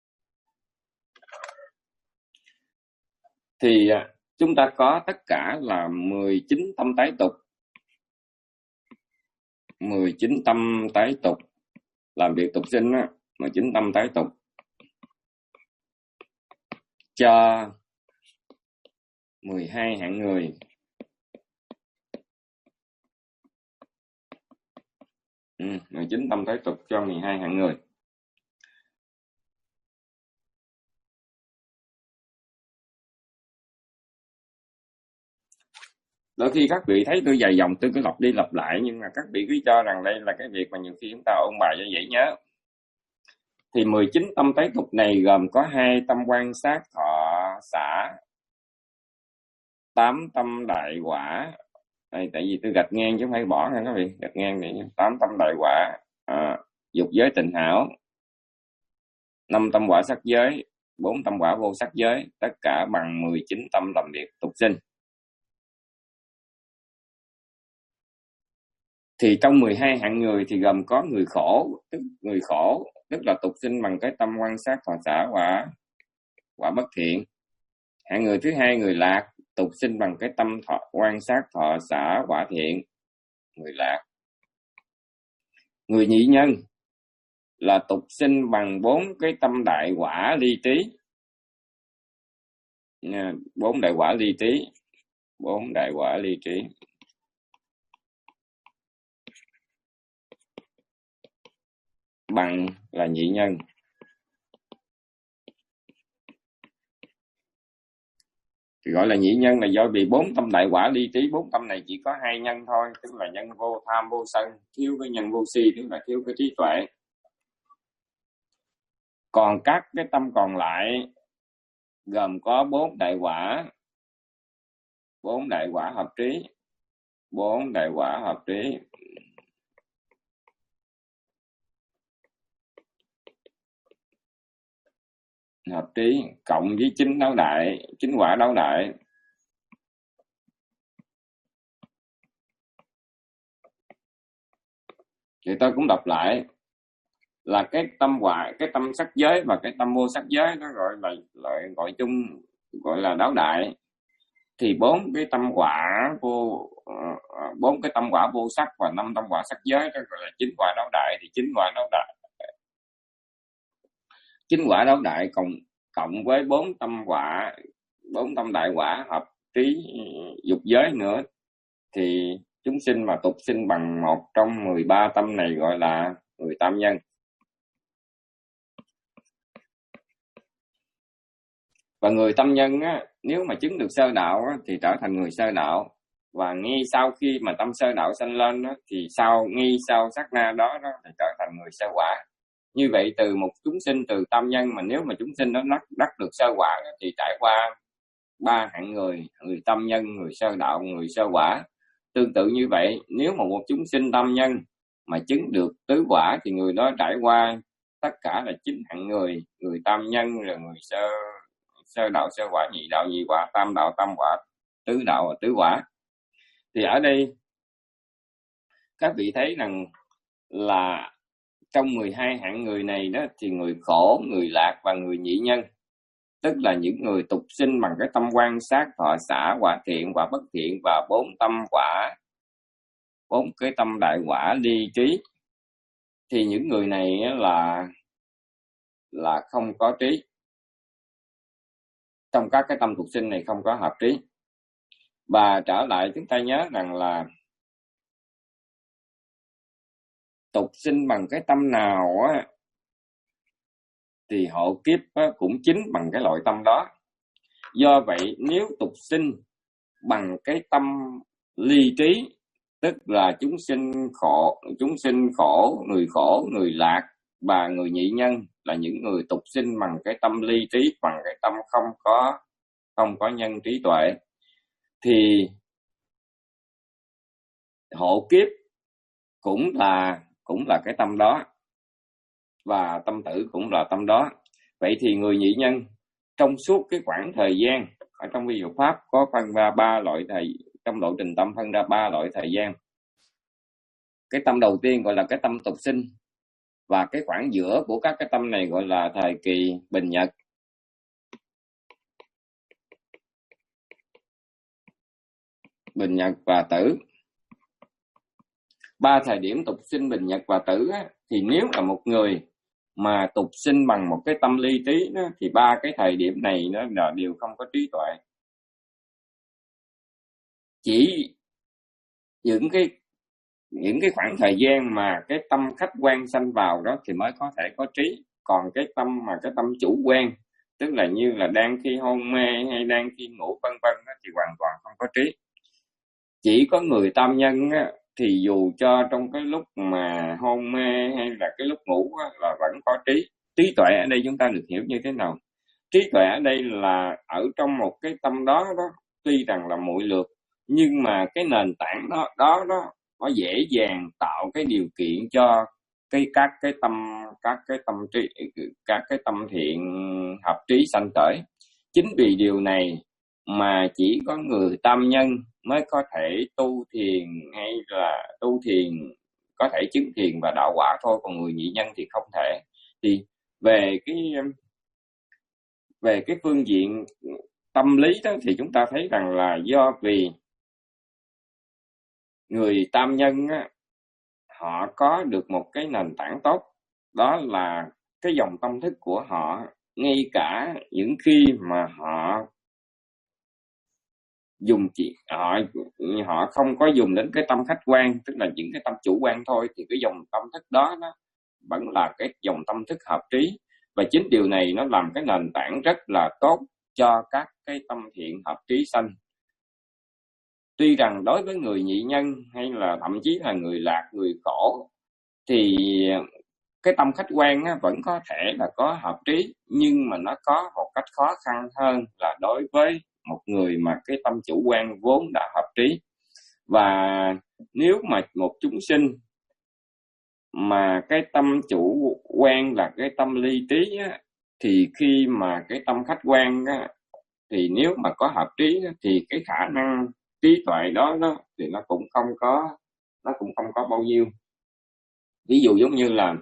Thì chúng ta có tất cả là mười chín tâm tái tục. mười chín tâm tái tục làm việc tục sinh á, mười chín tâm tái tục cho mười hai hạng người. Ừ, mười chín tâm thế tục cho mười hai hạng người. Đôi khi các vị thấy tôi dài dòng tôi cứ lặp đi lặp lại, nhưng mà các vị cứ cho rằng đây là cái việc mà nhiều khi chúng ta ôn bài cho dễ nhớ. Thì mười chín tâm thế tục này gồm có hai tâm quan sát thọ xả, tám tâm đại quả. Đây, tại vì tôi gạch ngang chứ không phải bỏ nha các vị, gạch ngang để tám tâm đại quả, à, dục giới tịnh hảo, năm tâm quả sắc giới, bốn tâm quả vô sắc giới, tất cả bằng mười chín tâm làm việc tục sinh. Thì trong mười hai hạng người thì gồm có người khổ, tức người khổ tức là tục sinh bằng cái tâm quan sát thọ xả quả quả bất thiện. Hạng người thứ hai, người lạc, tục sinh bằng cái tâm thọ quan sát thọ xả quả thiện, người lạc. Người nhị nhân là tục sinh bằng bốn cái tâm đại quả ly trí, bốn đại quả ly trí, bốn đại quả ly trí. Bằng là nhị nhân. Thì gọi là nhị nhân là do vì bốn tâm đại quả ly trí, bốn tâm này chỉ có hai nhân thôi, tức là nhân vô tham vô sân, thiếu cái nhân vô si, tức là thiếu cái trí tuệ. Còn các cái tâm còn lại gồm có bốn đại quả, bốn đại quả hợp trí, bốn đại quả hợp trí. Hợp trí cộng với chín đấu đại, chín quả đấu đại. Thì tôi cũng đọc lại là cái tâm quả, cái tâm sắc giới và cái tâm vô sắc giới nó gọi là loại gọi chung gọi là đấu đại. Thì bốn cái tâm quả vô bốn cái tâm quả vô sắc và năm tâm quả sắc giới đó gọi là chín quả đấu đại. Thì chín quả đấu đại, chín quả đấu đại cộng cộng với bốn tâm quả, bốn tâm đại quả hợp trí dục giới nữa, thì chúng sinh mà tục sinh bằng một trong mười ba tâm này gọi là người tam nhân. Và người tâm nhân á, nếu mà chứng được sơ đạo á, thì trở thành người sơ đạo. Và ngay sau khi mà tâm sơ đạo sanh lên á, thì sau ngay sau sát na đó, đó thì trở thành người sơ quả. Như vậy từ một chúng sinh từ tam nhân mà nếu mà chúng sinh đó đắc, đắc được sơ quả thì trải qua ba hạng người, người tam nhân, người sơ đạo, người sơ quả. Tương tự như vậy, nếu mà một chúng sinh tam nhân mà chứng được tứ quả thì người đó trải qua tất cả là chín hạng người, người tam nhân, rồi người sơ sơ đạo, sơ quả, nhị đạo, nhị quả, tam đạo, tam quả, tứ đạo và tứ quả. Thì ở đây các vị thấy rằng là trong mười hai hạng người này đó thì người khổ, người lạc và người nhị nhân, tức là những người tục sinh bằng cái tâm quan sát thọ xả quả thiện, quả bất thiện và bốn tâm quả, bốn cái tâm đại quả ly trí, thì những người này là là không có trí. Trong các cái tâm tục sinh này không có hợp trí. Và trở lại chúng ta nhớ rằng là tục sinh bằng cái tâm nào á, thì hộ kiếp á, cũng chính bằng cái loại tâm đó. Do vậy nếu tục sinh bằng cái tâm ly trí, tức là chúng sinh khổ, chúng sinh khổ, người khổ, người lạc và người nhị nhân là những người tục sinh bằng cái tâm ly trí, bằng cái tâm không có không có nhân trí tuệ, thì hộ kiếp cũng là cũng là cái tâm đó, và tâm tử cũng là tâm đó. Vậy thì người nhị nhân trong suốt cái khoảng thời gian ở trong vi diệu pháp có phân ra ba loại thời, trong lộ trình tâm phân ra ba loại thời gian. Cái tâm đầu tiên gọi là cái tâm tục sinh, và cái khoảng giữa của các cái tâm này gọi là thời kỳ bình nhật. Bình nhật và tử. Ba thời điểm tục sinh, bình nhật và tử á, thì nếu là một người mà tục sinh bằng một cái tâm ly trí đó, thì ba cái thời điểm này nó là đều không có trí tuệ. chỉ những cái những cái khoảng thời gian mà cái tâm khách quan sanh vào đó thì mới có thể có trí. Còn cái tâm mà cái tâm chủ quan, tức là như là đang khi hôn mê hay đang khi ngủ vân vân thì hoàn toàn không có trí. Chỉ có người tam nhân á, thì dù cho trong cái lúc mà hôn mê hay là cái lúc ngủ á, là vẫn có trí. Trí tuệ ở đây chúng ta được hiểu như thế nào? Trí tuệ ở đây là ở trong một cái tâm đó đó, tuy rằng là muội lược, nhưng mà cái nền tảng đó đó đó nó dễ dàng tạo cái điều kiện cho cái các cái tâm các cái tâm trí các cái tâm thiện hợp trí sanh khởi. Chính vì điều này mà chỉ có người tam nhân mới có thể tu thiền hay là tu thiền có thể chứng thiền và đạo quả thôi, còn người nhị nhân thì không thể. Thì về cái về cái phương diện tâm lý đó thì chúng ta thấy rằng là do vì người tam nhân á, họ có được một cái nền tảng tốt, đó là cái dòng tâm thức của họ, ngay cả những khi mà họ dùng chỉ họ họ không có dùng đến cái tâm khách quan, tức là những cái tâm chủ quan thôi, thì cái dòng tâm thức đó nó vẫn là cái dòng tâm thức hợp trí. Và chính điều này nó làm cái nền tảng rất là tốt cho các cái tâm thiện hợp trí sanh. Tuy rằng đối với người nhị nhân hay là thậm chí là người lạc, người khổ, thì cái tâm khách quan á, vẫn có thể là có hợp trí, nhưng mà nó có một cách khó khăn hơn là đối với một người mà cái tâm chủ quan vốn đã hợp trí. Và nếu mà một chúng sinh mà cái tâm chủ quan là cái tâm ly trí á, thì khi mà cái tâm khách quan á, thì nếu mà có hợp trí á, thì cái khả năng trí tuệ đó, đó thì nó cũng không có nó cũng không có bao nhiêu. Ví dụ giống như là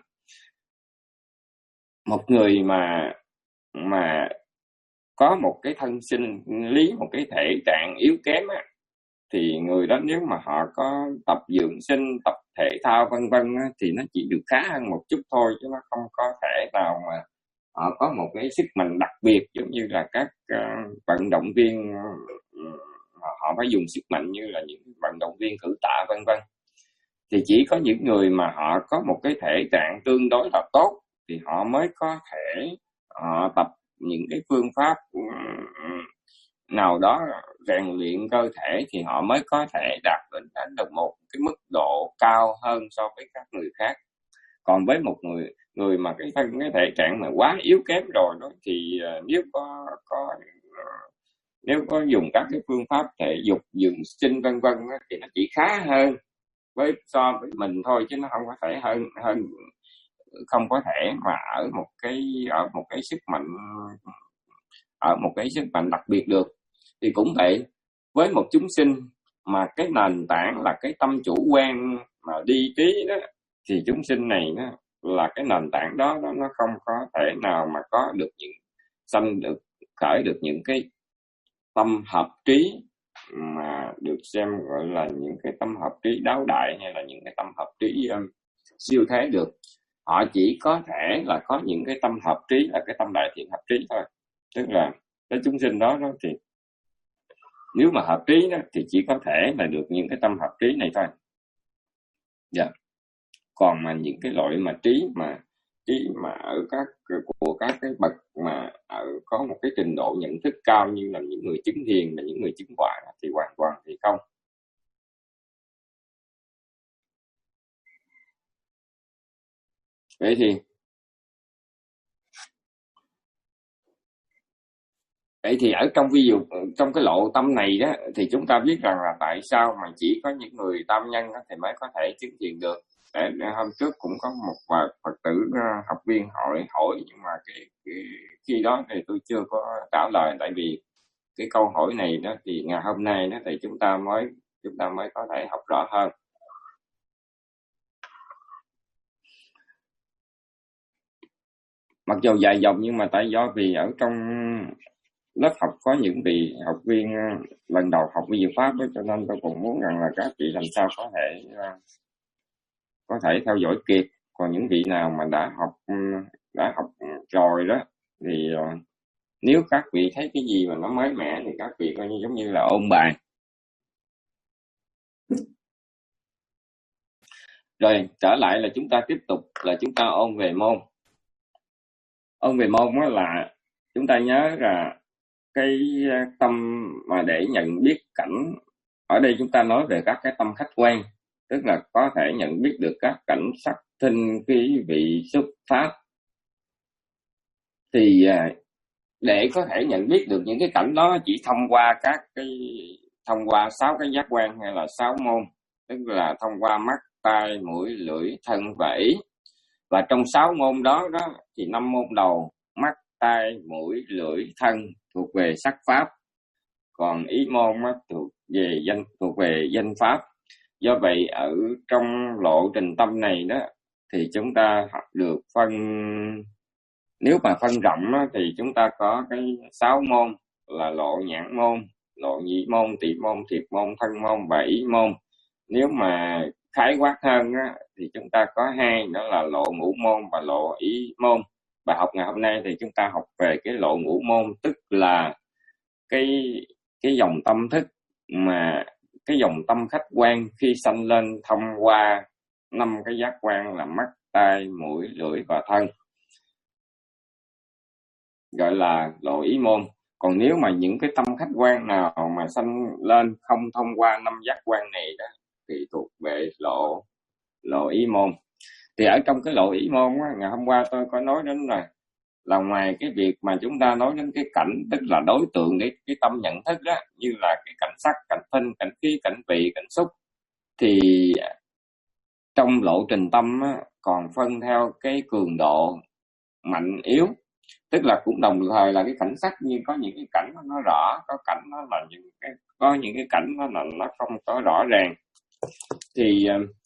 một người mà mà có một cái thân sinh lý, một cái thể trạng yếu kém á, thì người đó nếu mà họ có tập dưỡng sinh, tập thể thao vân vân á, thì nó chỉ được khá hơn một chút thôi, chứ nó không có thể nào mà họ có một cái sức mạnh đặc biệt giống như là các uh, vận động viên uh, họ phải dùng sức mạnh như là những vận động viên cử tạ vân vân. Thì chỉ có những người mà họ có một cái thể trạng tương đối là tốt thì họ mới có thể họ tập những cái phương pháp nào đó rèn luyện cơ thể, thì họ mới có thể đạt đến được một cái mức độ cao hơn so với các người khác. Còn với một người người mà cái thân cái thể trạng mà quá yếu kém rồi đó, thì uh, nếu có có uh, nếu có dùng các cái phương pháp thể dục dưỡng sinh vân vân thì nó chỉ khá hơn với so với mình thôi, chứ nó không có thể hơn hơn không có thể mà ở một cái ở một cái sức mạnh ở một cái sức mạnh đặc biệt được. Thì cũng vậy, với một chúng sinh mà cái nền tảng là cái tâm chủ quan mà đi trí đó, thì chúng sinh này nó là cái nền tảng đó, đó nó không có thể nào mà có được những sanh được khởi được những cái tâm hợp trí mà được xem gọi là những cái tâm hợp trí đáo đại hay là những cái tâm hợp trí um, siêu thế được. Họ chỉ có thể là có những cái tâm hợp trí là cái tâm đại thiện hợp trí thôi, tức là cái chúng sinh đó, đó thì nếu mà hợp trí đó thì chỉ có thể là được những cái tâm hợp trí này thôi. Dạ. Yeah. Còn mà những cái loại mà trí mà trí mà ở các của các cái bậc mà ở có một cái trình độ nhận thức cao như là những người chứng thiền và những người chứng quả thì hoàn toàn thì không. Vậy thì Vậy thì ở trong ví dụ trong cái lộ tâm này đó thì chúng ta biết rằng là tại sao mà chỉ có những người tam nhân đó thì mới có thể chứng thiền được. Để, để hôm trước cũng có một vài Phật tử học viên hỏi hỏi nhưng mà cái, cái khi đó thì tôi chưa có trả lời, tại vì cái câu hỏi này đó thì ngày hôm nay đó thì chúng ta mới chúng ta mới có thể học rõ hơn. Mặc dù dài dòng nhưng mà tại do vì ở trong lớp học có những vị học viên lần đầu học vi diệu pháp đó, cho nên tôi cũng muốn rằng là các vị làm sao có thể có thể theo dõi kịp. Còn những vị nào mà đã học đã học rồi đó thì nếu các vị thấy cái gì mà nó mới mẻ thì các vị coi như giống như là ôn bài. Rồi trở lại là chúng ta tiếp tục là chúng ta ôn về môn. Ôn về môn đó là chúng ta nhớ là cái tâm mà để nhận biết cảnh, ở đây chúng ta nói về các cái tâm khách quan, tức là có thể nhận biết được các cảnh sắc thinh khí vị xúc pháp. Thì để có thể nhận biết được những cái cảnh đó chỉ thông qua các cái thông qua sáu cái giác quan hay là sáu môn, tức là thông qua mắt, tai, mũi, lưỡi, thân và ý. Và trong sáu môn đó đó thì năm môn đầu mắt, tai, mũi, lưỡi, thân thuộc về sắc pháp, còn ý môn thuộc về danh thuộc về danh pháp. Do vậy ở trong lộ trình tâm này đó thì chúng ta học được phân, nếu mà phân rộng đó, thì chúng ta có cái sáu môn là lộ nhãn môn, lộ nhĩ môn, tỳ môn, thiệt môn, thân môn và ý môn. Nếu mà khái quát hơn á, thì chúng ta có hai, đó là lộ ngũ môn và lộ ý môn. Bài học ngày hôm nay thì chúng ta học về cái lộ ngũ môn, tức là cái cái dòng tâm thức mà cái dòng tâm khách quan khi sanh lên thông qua năm cái giác quan là mắt, tai, mũi, lưỡi và thân, gọi là lộ ý môn. Còn nếu mà những cái tâm khách quan nào mà sanh lên không thông qua năm giác quan này đó thì thuộc về lộ lộ ý môn. Thì ở trong cái lộ ý môn á, ngày hôm qua tôi có nói đến rồi, là ngoài cái việc mà chúng ta nói đến cái cảnh, tức là đối tượng để cái tâm nhận thức đó, như là cái cảnh sắc, cảnh thinh, cảnh khí, cảnh vị, cảnh xúc, thì trong lộ trình tâm á, còn phân theo cái cường độ mạnh yếu. Tức là cũng đồng thời là cái cảnh sắc, như có những cái cảnh nó rõ, có cảnh nó là những cái có những cái cảnh nó là nó không có rõ ràng. Thì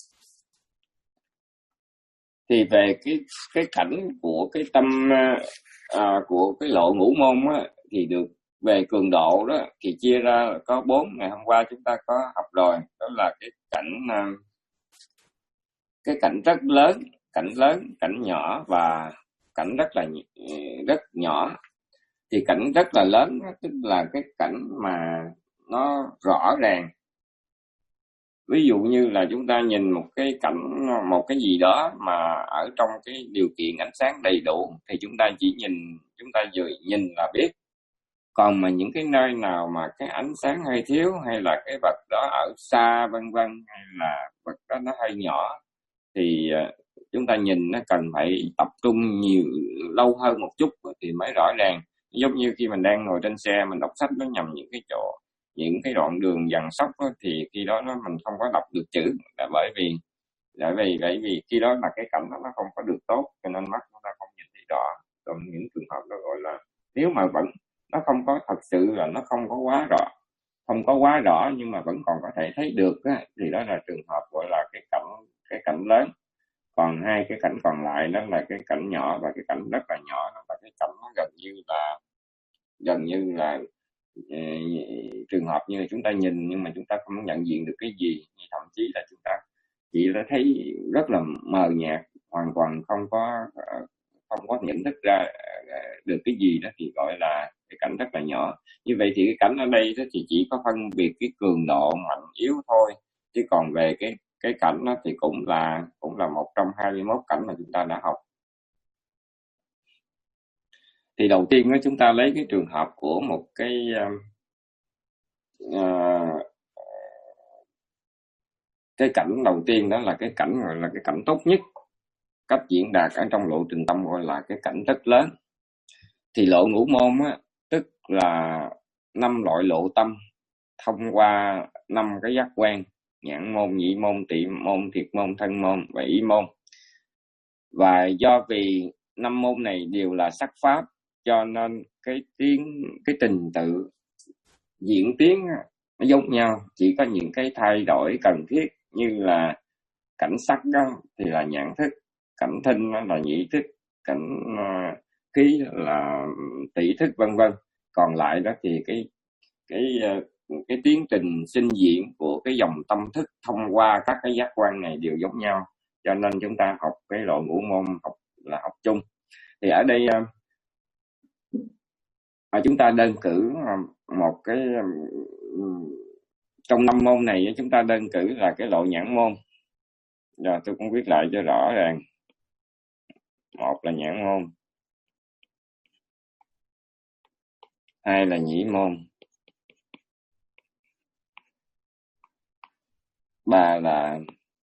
thì về cái cái cảnh của cái tâm à, của cái lộ ngũ môn á, thì được về cường độ đó thì chia ra có bốn. Ngày hôm qua chúng ta có học rồi, đó là cái cảnh cái cảnh rất lớn, cảnh lớn, cảnh nhỏ và cảnh rất là rất nhỏ. Thì cảnh rất là lớn đó, tức là cái cảnh mà nó rõ ràng. Ví dụ như là chúng ta nhìn một cái cảnh, một cái gì đó mà ở trong cái điều kiện ánh sáng đầy đủ thì chúng ta chỉ nhìn, chúng ta vừa nhìn là biết. Còn mà những cái nơi nào mà cái ánh sáng hơi thiếu, hay là cái vật đó ở xa vân vân, hay là vật đó nó hơi nhỏ, thì chúng ta nhìn nó cần phải tập trung nhiều lâu hơn một chút thì mới rõ ràng. Giống như khi mình đang ngồi trên xe, mình đọc sách nó nhầm những cái chỗ, những cái đoạn đường dằn sóc đó, thì khi đó nó mình không có đọc được chữ, là bởi vì bởi vì bởi vì khi đó là cái cảnh đó nó không có được tốt, cho nên mắt chúng ta không nhìn thấy rõ. Còn những trường hợp đó gọi là nếu mà vẫn nó không có thật sự là nó không có quá rõ, không có quá rõ nhưng mà vẫn còn có thể thấy được á, thì đó là trường hợp gọi là cái cảnh cái cảnh lớn. Còn hai cái cảnh còn lại đó là cái cảnh nhỏ và cái cảnh rất là nhỏ, đó là cái cảnh nó gần như là gần như là uh, trường hợp như là chúng ta nhìn nhưng mà chúng ta không nhận diện được cái gì, thậm chí là chúng ta chỉ đã thấy rất là mờ nhạt, hoàn toàn không có uh, không có nhận thức ra uh, được cái gì, đó thì gọi là cái cảnh rất là nhỏ. Như vậy thì cái cảnh ở đây đó thì chỉ có phân biệt cái cường độ mạnh yếu thôi, chứ còn về cái cái cảnh đó thì cũng là cũng là một trong hai mươi mốt cảnh mà chúng ta đã học. Thì đầu tiên đó, chúng ta lấy cái trường hợp của một cái uh, cái cảnh đầu tiên, đó là cái cảnh gọi là cái cảnh tốt nhất, cách diễn đạt ở trong lộ trình tâm gọi là cái cảnh rất lớn. Thì lộ ngũ môn á, tức là năm loại lộ tâm thông qua năm cái giác quan: nhãn môn, nhĩ môn, tỳ môn, thiệt môn, thân môn và ý môn. Và do vì năm môn này đều là sắc pháp, cho nên cái tiến cái trình tự diễn tiến nó giống nhau, chỉ có những cái thay đổi cần thiết, như là cảnh sắc đó thì là nhãn thức, cảnh thinh đó là nhĩ thức, cảnh uh, khí là tỷ thức, vân vân. Còn lại đó thì cái cái uh, cái tiến trình sinh diễn của cái dòng tâm thức thông qua các cái giác quan này đều giống nhau, cho nên chúng ta học cái lộ ngũ môn học là học chung. Thì ở đây uh, chúng ta đơn cử một cái trong năm môn này chúng ta đơn cử là cái lộ nhãn môn. Rồi tôi cũng viết lại cho rõ ràng. Một là nhãn môn, hai là nhĩ môn, ba là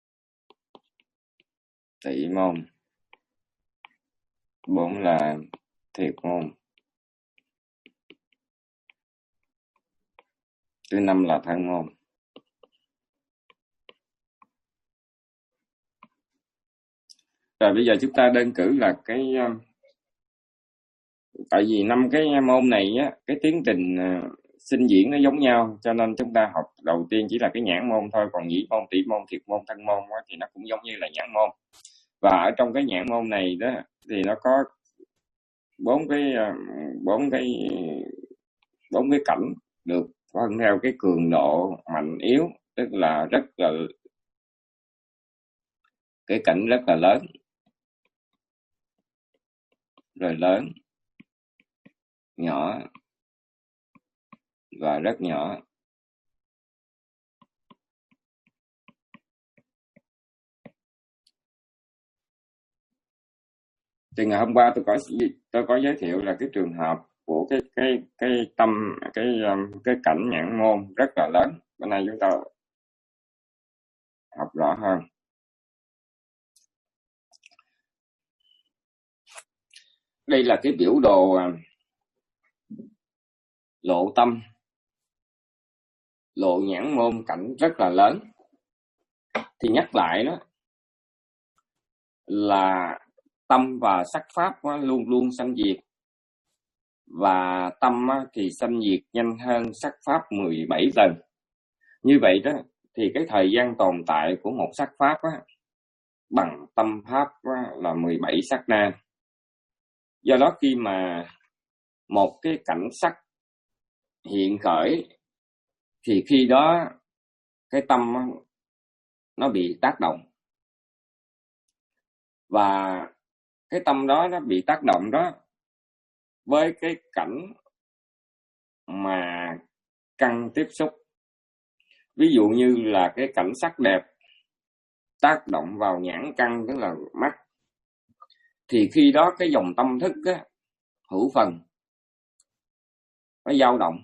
tỷ môn, bốn là thiệt môn, thứ năm là thân môn. Rồi bây giờ chúng ta đơn cử là cái, tại vì năm cái môn này á, cái tiến trình sinh diễn nó giống nhau, cho nên chúng ta học đầu tiên chỉ là cái nhãn môn thôi, còn nhĩ môn, tỷ môn, thiệt môn, thân môn á, thì nó cũng giống như là nhãn môn. Và ở trong cái nhãn môn này đó thì nó có bốn cái bốn cái bốn cái cảnh được phân theo cái cường độ mạnh yếu, tức là rất là cái cảnh rất là lớn, rồi lớn, nhỏ và rất nhỏ. Thì ngày hôm qua tôi có tôi có giới thiệu là cái trường hợp của cái cái cái tâm cái cái cảnh nhãn môn rất là lớn. Bữa nay chúng ta học rõ hơn. Đây là cái biểu đồ lộ tâm, lộ nhãn môn cảnh rất là lớn. Thì nhắc lại đó là tâm và sắc pháp luôn luôn sanh diệt, và tâm thì sanh diệt nhanh hơn sắc pháp mười bảy lần. Như vậy đó thì cái thời gian tồn tại của một sắc pháp á, bằng tâm pháp á, là mười bảy sát na. Do đó khi mà một cái cảnh sắc hiện khởi thì khi đó cái tâm nó bị tác động, và cái tâm đó nó bị tác động đó với cái cảnh mà căn tiếp xúc. Ví dụ như là cái cảnh sắc đẹp tác động vào nhãn căn, tức là mắt, thì khi đó cái dòng tâm thức á, hữu phần nó dao động.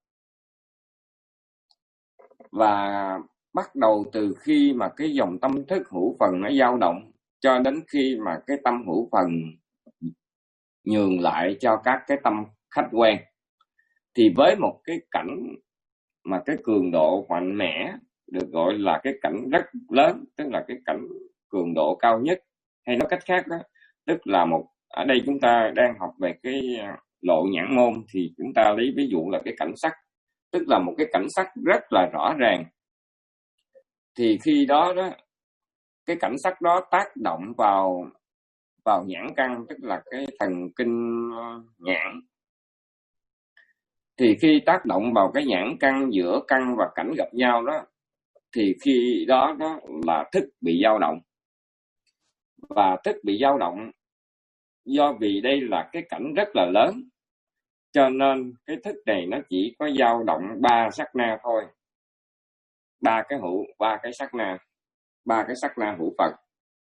Và bắt đầu từ khi mà cái dòng tâm thức hữu phần nó dao động cho đến khi mà cái tâm hữu phần nhường lại cho các cái tâm khách quan, thì với một cái cảnh mà cái cường độ mạnh mẽ được gọi là cái cảnh rất lớn, tức là cái cảnh cường độ cao nhất. Hay nói cách khác đó, tức là một, ở đây chúng ta đang học về cái lộ nhãn môn, thì chúng ta lấy ví dụ là cái cảnh sắc, tức là một cái cảnh sắc rất là rõ ràng. Thì khi đó đó cái cảnh sắc đó tác động vào vào nhãn căn, tức là cái thần kinh nhãn. Thì khi tác động vào cái nhãn căn, giữa căn và cảnh gặp nhau đó, thì khi đó đó là thức bị dao động. Và thức bị dao động do vì đây là cái cảnh rất là lớn, cho nên cái thức này nó chỉ có dao động ba sát na thôi, ba cái hữu ba cái sát na ba cái sát na hữu phần.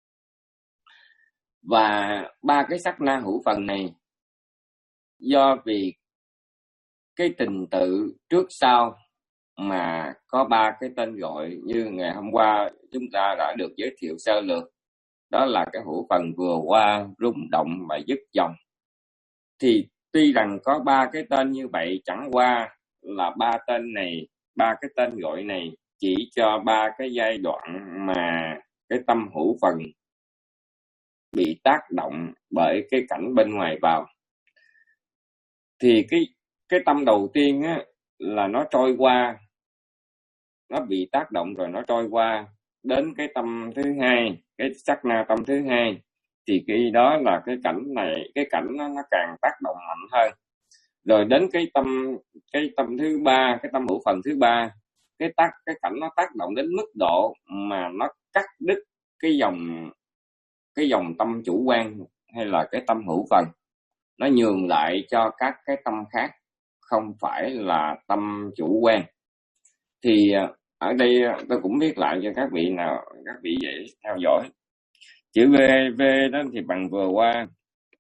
Và ba cái sát na hữu phần này do vì cái trình tự trước sau mà có ba cái tên gọi như ngày hôm qua chúng ta đã được giới thiệu sơ lược. Đó là cái hữu phần vừa qua, rung động và dứt dòng. Thì tuy rằng có ba cái tên như vậy, chẳng qua là ba tên này, ba cái tên gọi này chỉ cho ba cái giai đoạn mà cái tâm hữu phần bị tác động bởi cái cảnh bên ngoài vào. Thì cái cái tâm đầu tiên á, là nó trôi qua, nó bị tác động rồi nó trôi qua đến cái tâm thứ hai, cái sát na tâm thứ hai, thì khi đó là cái cảnh này, cái cảnh nó, nó càng tác động mạnh hơn. Rồi đến cái tâm cái tâm thứ ba, cái tâm hữu phần thứ ba, cái tác cái cảnh nó tác động đến mức độ mà nó cắt đứt cái dòng cái dòng tâm chủ quan hay là cái tâm hữu phần, nó nhường lại cho các cái tâm khác không phải là tâm chủ quan. Thì ở đây tôi cũng viết lại cho các vị nào các vị dễ theo dõi. Chữ V, V đó thì bằng vừa qua.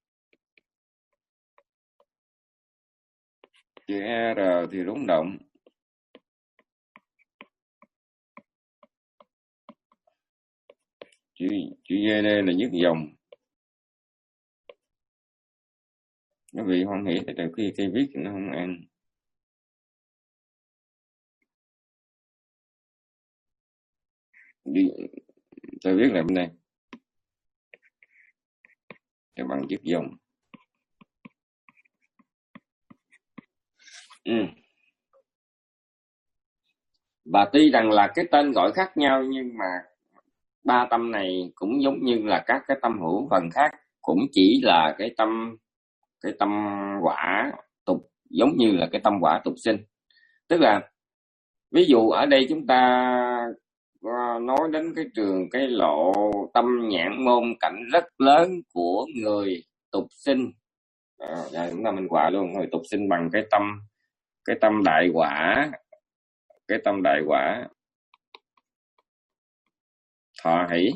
Chữ R thì rung động. Chữ, chữ V đây là dứt dòng. Các vị hoan hỷ tại khi cây viết nó không ăn. Đi, tôi viết lại bên đây. Để bằng dứt dòng. Ừ. Và tuy rằng là cái tên gọi khác nhau, nhưng mà ba tâm này cũng giống như là các cái tâm hữu phần khác, cũng chỉ là cái tâm cái tâm quả tục, giống như là cái tâm quả tục sinh. Tức là ví dụ ở đây chúng ta nói đến cái trường cái lộ tâm nhãn môn cảnh rất lớn của người tục sinh. À, chúng ta minh họa luôn, người tục sinh bằng cái tâm cái tâm đại quả, cái tâm đại quả thọ hỷ,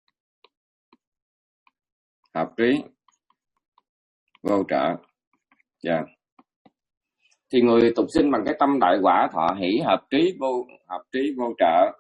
hợp trí, vô trợ. Yeah. Thì người tục sinh bằng cái tâm đại quả thọ hỷ hợp trí vô hợp trí vô trợ.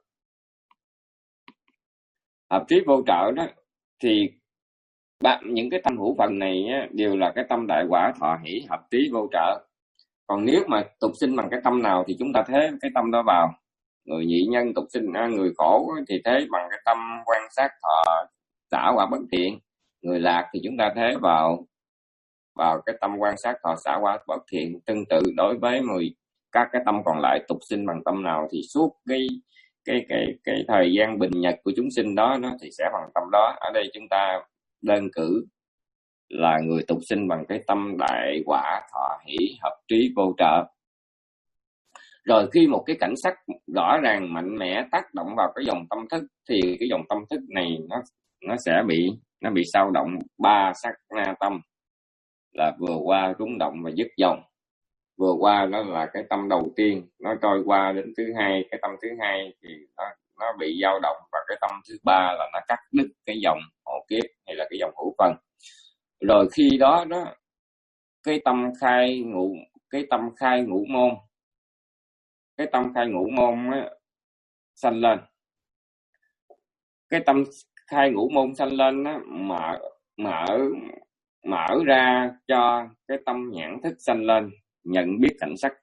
Hợp trí vô trợ đó thì bạn những cái tâm hữu phần này á, đều là cái tâm đại quả thọ hỷ hợp trí vô trợ. Còn nếu mà tục sinh bằng cái tâm nào thì chúng ta thế cái tâm đó vào. Người nhị nhân tục sinh, người khổ thì thế bằng cái tâm quan sát thọ xả quả bất thiện. Người lạc thì chúng ta thế vào vào cái tâm quan sát thọ xả quả bất thiện. Tương tự đối với mười các cái tâm còn lại tục sinh bằng tâm nào thì suốt cái cái cái cái thời gian bình nhật của chúng sinh đó nó thì sẽ bằng tâm đó. Ở đây chúng ta đơn cử là người tục sinh bằng cái tâm đại quả thọ hỷ hợp trí vô trợ. Rồi khi một cái cảnh sắc rõ ràng mạnh mẽ tác động vào cái dòng tâm thức thì cái dòng tâm thức này nó nó sẽ bị nó bị sao động ba sắc na tâm, là vừa qua, rung động và dứt dòng. Vừa qua đó là cái tâm đầu tiên, nó trôi qua đến thứ hai, cái tâm thứ hai thì nó nó bị dao động, và cái tâm thứ ba là nó cắt đứt cái dòng hộ kiếp hay là cái dòng hữu phần. Rồi khi đó đó cái tâm khai ngũ cái tâm khai ngũ môn cái tâm khai ngũ môn á, sanh lên. Cái tâm khai ngũ môn sanh lên á, mở mở mở ra cho cái tâm nhãn thức sanh lên, nhận biết cảnh sắc.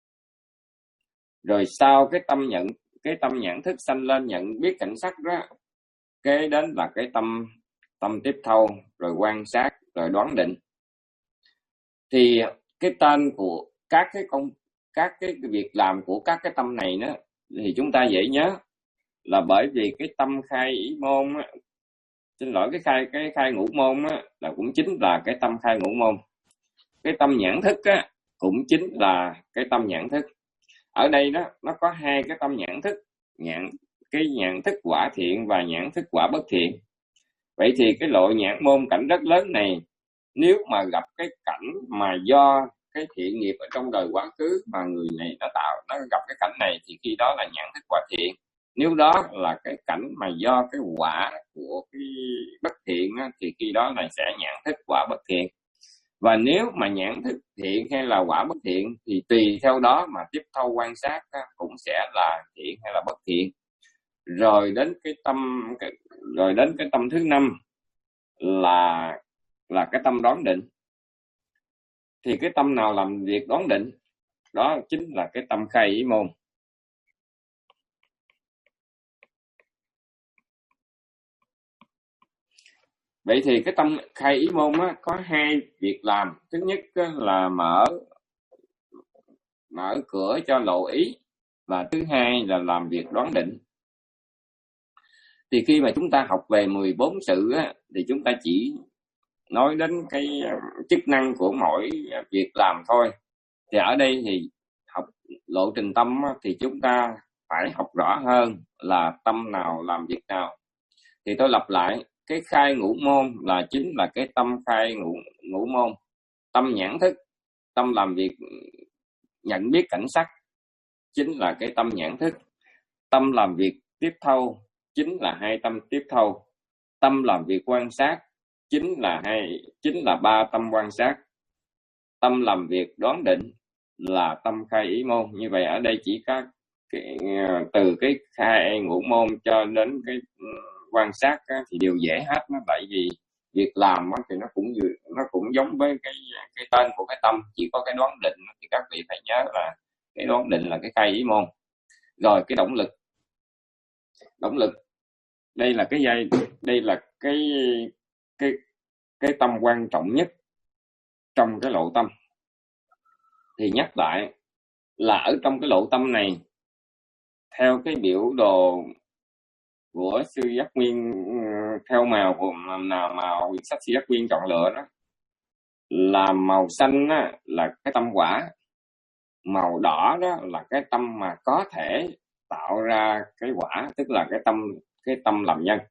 Rồi sau cái tâm nhận cái tâm nhãn thức sanh lên nhận biết cảnh sắc đó, kế đến là cái tâm tâm tiếp thâu, rồi quan sát, rồi đoán định. Thì cái tên của các cái công các cái việc làm của các cái tâm này đó thì chúng ta dễ nhớ, là bởi vì cái tâm khai ý môn á, xin lỗi cái khai cái khai ngũ môn á, là cũng chính là cái tâm khai ngũ môn. Cái tâm nhãn thức á, cũng chính là cái tâm nhãn thức. Ở đây đó nó có hai cái tâm nhãn thức, nhãn cái nhãn thức quả thiện và nhãn thức quả bất thiện. Vậy thì cái lộ nhãn môn cảnh rất lớn này, nếu mà gặp cái cảnh mà do cái thiện nghiệp ở trong đời quá khứ mà người này đã tạo, nó gặp cái cảnh này thì khi đó là nhãn thức quả thiện. Nếu đó là cái cảnh mà do cái quả của cái bất thiện á, thì khi đó là sẽ nhãn thức quả bất thiện. Và nếu mà nhãn thức thiện hay là quả bất thiện thì tùy theo đó mà tiếp thâu quan sát á, cũng sẽ là thiện hay là bất thiện. Rồi đến cái tâm rồi đến cái tâm thứ năm là là cái tâm đoán định. Thì cái tâm nào làm việc đoán định, đó chính là cái tâm khai ý môn. Vậy thì cái tâm khai ý môn á, có hai việc làm. Thứ nhất là mở mở cửa cho lộ ý, và thứ hai là làm việc đoán định. Thì khi mà chúng ta học về mười bốn sự á, thì chúng ta chỉ nói đến cái chức năng của mỗi việc làm thôi. Thì ở đây thì học lộ trình tâm á, thì chúng ta phải học rõ hơn là tâm nào làm việc nào. Thì tôi lặp lại, cái khai ngũ môn là chính là cái tâm khai ngũ, ngũ môn. Tâm nhãn thức, tâm làm việc nhận biết cảnh sắc. chính là cái tâm nhãn thức. Tâm làm việc tiếp thâu chính là hai tâm tiếp thâu. Tâm làm việc quan sát chính là hai chính là ba tâm quan sát. Tâm làm việc đoán định là tâm khai ý môn. Như vậy ở đây chỉ có cái, từ cái khai ngũ môn cho đến cái quan sát á, thì đều dễ hết. Nó tại vì việc làm á, thì nó cũng nó cũng giống với cái cái tên của cái tâm, chỉ có cái đoán định. Thì các vị phải nhớ là cái đoán định là cái khai ý môn. Rồi cái động lực, động lực đây là cái dây, đây là cái cái cái tâm quan trọng nhất trong cái lộ tâm. Thì nhắc lại là ở trong cái lộ tâm này, theo cái biểu đồ của sư Giác Nguyên, theo màu của nào màu quyển sách sư Giác Nguyên chọn lựa đó, là màu xanh á, là cái tâm quả, màu đỏ đó là cái tâm mà có thể tạo ra cái quả, tức là cái tâm cái tâm làm nhân.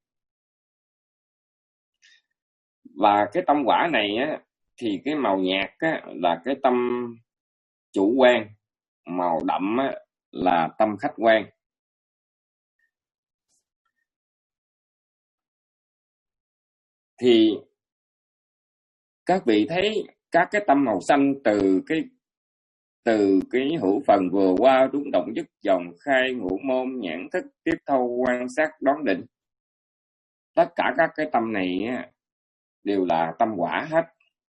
Và cái tâm quả này á, thì cái màu nhạt á, là cái tâm chủ quan, màu đậm á, là tâm khách quan. Thì các vị thấy các cái tâm màu xanh từ cái từ cái hữu phần vừa qua rung động dứt dòng khai ngũ môn nhãn thức tiếp thâu quan sát đoán định, tất cả các cái tâm này á, đều là tâm quả hết.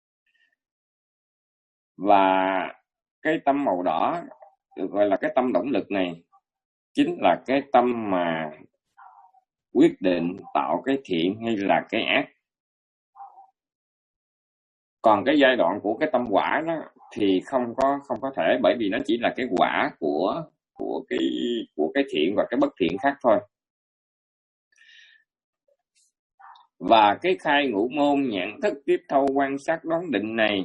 Và cái tâm màu đỏ được gọi là cái tâm động lực này chính là cái tâm mà quyết định tạo cái thiện hay là cái ác. Còn cái giai đoạn của cái tâm quả đó thì không có không có thể, bởi vì nó chỉ là cái quả của của cái của cái thiện và cái bất thiện khác thôi. Và cái khai ngũ môn nhãn thức tiếp thâu quan sát đoán định này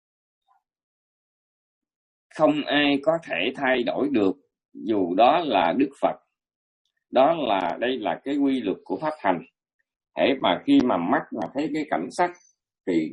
không ai có thể thay đổi được, dù đó là Đức Phật. Đó là đây là cái quy luật của pháp hành. Hễ mà khi mà mắt mà thấy cái cảnh sắc thì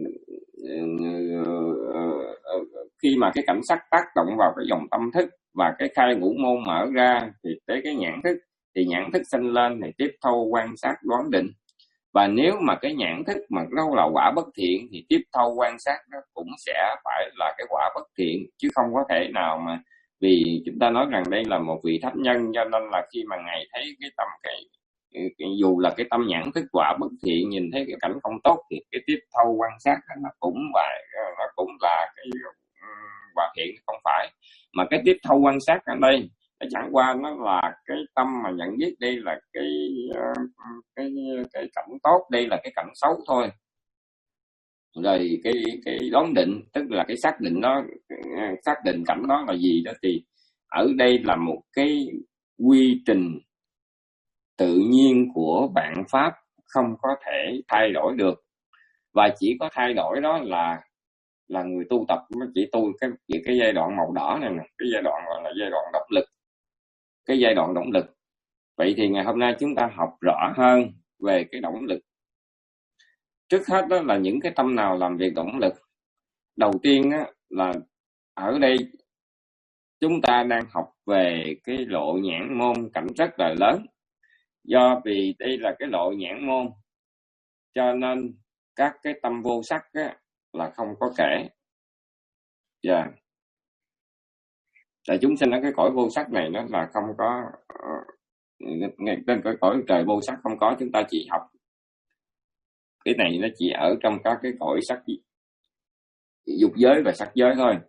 khi mà cái cảnh sắc tác động vào cái dòng tâm thức và cái khai ngũ môn mở ra thì tới cái nhãn thức, thì nhãn thức sinh lên thì tiếp thâu quan sát đoán định. Và nếu mà cái nhãn thức mà đâu là quả bất thiện thì tiếp thâu quan sát nó cũng sẽ phải là cái quả bất thiện, chứ không có thể nào mà, vì chúng ta nói rằng đây là một vị thánh nhân, cho nên là khi mà ngài thấy cái tâm cái, cái, cái dù là cái tâm nhãn thức quả bất thiện, nhìn thấy cái cảnh không tốt thì cái tiếp thâu quan sát nó cũng phải nó cũng là cái quả thiện, không phải. Mà cái tiếp thâu quan sát ở đây nó chẳng qua nó là cái tâm mà nhận biết đây là cái cái cái cảnh tốt, đây là cái cảnh xấu thôi. Rồi cái cái đoán định, tức là cái xác định đó, xác định cảnh đó là gì đó, thì ở đây là một cái quy trình tự nhiên của vạn pháp, không có thể thay đổi được. Và chỉ có thay đổi đó là là người tu tập mới chỉ tu cái cái giai đoạn màu đỏ này nè, cái giai đoạn gọi là giai đoạn động lực, cái giai đoạn động lực. Vậy thì ngày hôm nay chúng ta học rõ hơn về cái động lực. Trước hết đó là những cái tâm nào làm việc động lực. Đầu tiên á, là ở đây chúng ta đang học về cái lộ nhãn môn cảnh rất là lớn. Do vì đây là cái lộ nhãn môn cho nên các cái tâm vô sắc á, là không có kể. Dạ. Yeah. Tại chúng sinh ở cái cõi vô sắc này nó là không có, uh, trên cái cõi trời vô sắc không có. Chúng ta chỉ học cái này, nó chỉ ở trong các cái cõi sắc dục giới và sắc giới thôi.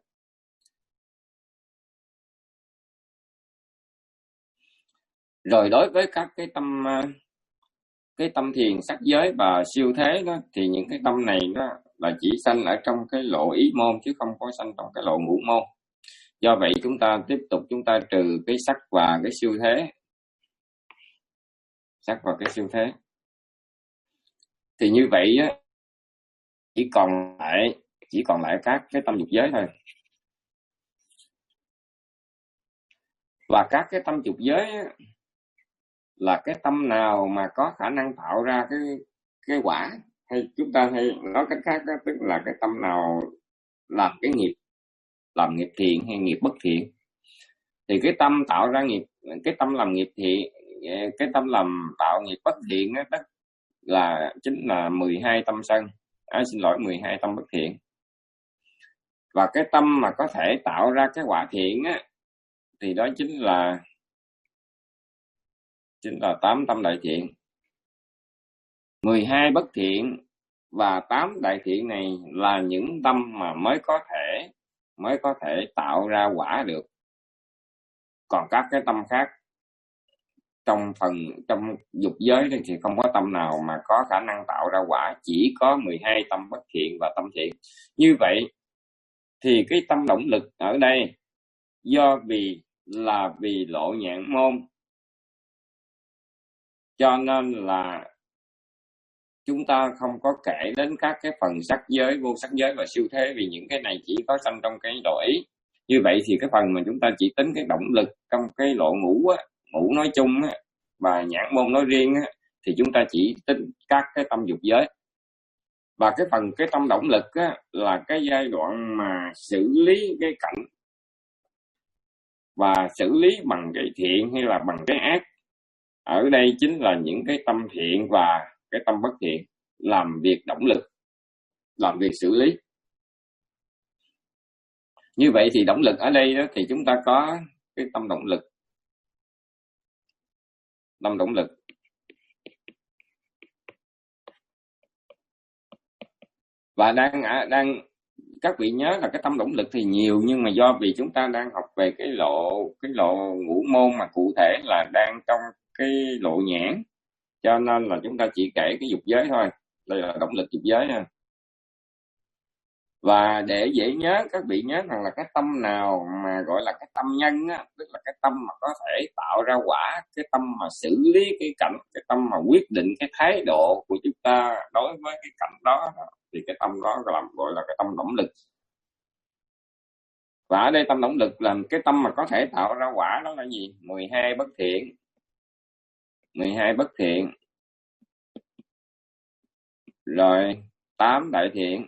Rồi đối với các cái tâm cái tâm thiền sắc giới và siêu thế đó, thì những cái tâm này đó là chỉ sanh ở trong cái lộ ý môn chứ không có sanh trong cái lộ ngũ môn. Do vậy chúng ta tiếp tục chúng ta trừ cái sắc và cái siêu thế, sắc và cái siêu thế. Thì như vậy á, chỉ còn lại chỉ còn lại các cái tâm dục giới thôi. Và các cái tâm dục giới á, là cái tâm nào mà có khả năng tạo ra cái cái quả, hay chúng ta hay nói cách khác đó, tức là cái tâm nào làm cái nghiệp, làm nghiệp thiện hay nghiệp bất thiện. Thì cái tâm tạo ra nghiệp, cái tâm làm nghiệp thiện, cái tâm làm tạo nghiệp bất thiện đó, đó là chính là mười hai tâm sân. À, xin lỗi, mười hai tâm bất thiện. Và cái tâm mà có thể tạo ra cái quả thiện á, thì đó chính là chính là tám tâm đại thiện. mười hai bất thiện và tám đại thiện này là những tâm mà mới có thể mới có thể tạo ra quả được. Còn các cái tâm khác trong phần trong dục giới thì không có tâm nào mà có khả năng tạo ra quả, chỉ có mười hai tâm bất thiện và tâm thiện. Như vậy thì cái tâm động lực ở đây do vì là vì lộ nhãn môn, cho nên là chúng ta không có kể đến các cái phần sắc giới, vô sắc giới và siêu thế, vì những cái này chỉ có sanh trong cái lộ ý. Như vậy thì cái phần mà chúng ta chỉ tính cái động lực trong cái lộ ngũ á, ngũ nói chung á, và nhãn môn nói riêng á, thì chúng ta chỉ tính các cái tâm dục giới. Và cái phần cái tâm động lực á, là cái giai đoạn mà xử lý cái cảnh, và xử lý bằng cái thiện hay là bằng cái ác. Ở đây chính là những cái tâm thiện và cái tâm bất thiện làm việc động lực, làm việc xử lý. Như vậy thì động lực ở đây đó, thì chúng ta có cái tâm động lực. Tâm động lực và đang đang các vị nhớ là cái tâm động lực thì nhiều, nhưng mà do vì chúng ta đang học về cái lộ cái lộ ngũ môn mà cụ thể là đang trong cái lộ nhãn, cho nên là chúng ta chỉ kể cái dục giới thôi. Đây là động lực dục giới ha. Và để dễ nhớ, các vị nhớ rằng là cái tâm nào mà gọi là cái tâm nhân á, tức là cái tâm mà có thể tạo ra quả, cái tâm mà xử lý cái cảnh, cái tâm mà quyết định cái thái độ của chúng ta đối với cái cảnh đó, thì cái tâm đó làm gọi là cái tâm động lực. Và ở đây tâm động lực là cái tâm mà có thể tạo ra quả, đó là gì? mười hai bất thiện. mười hai bất thiện. Rồi tám đại thiện.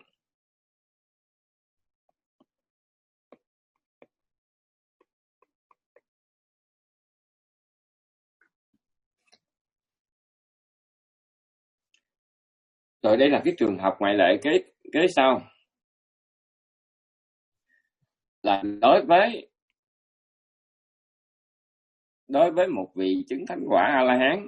Rồi đây là cái trường hợp ngoại lệ kế kế sau. Là đối với đối với một vị chứng thánh quả A-la-hán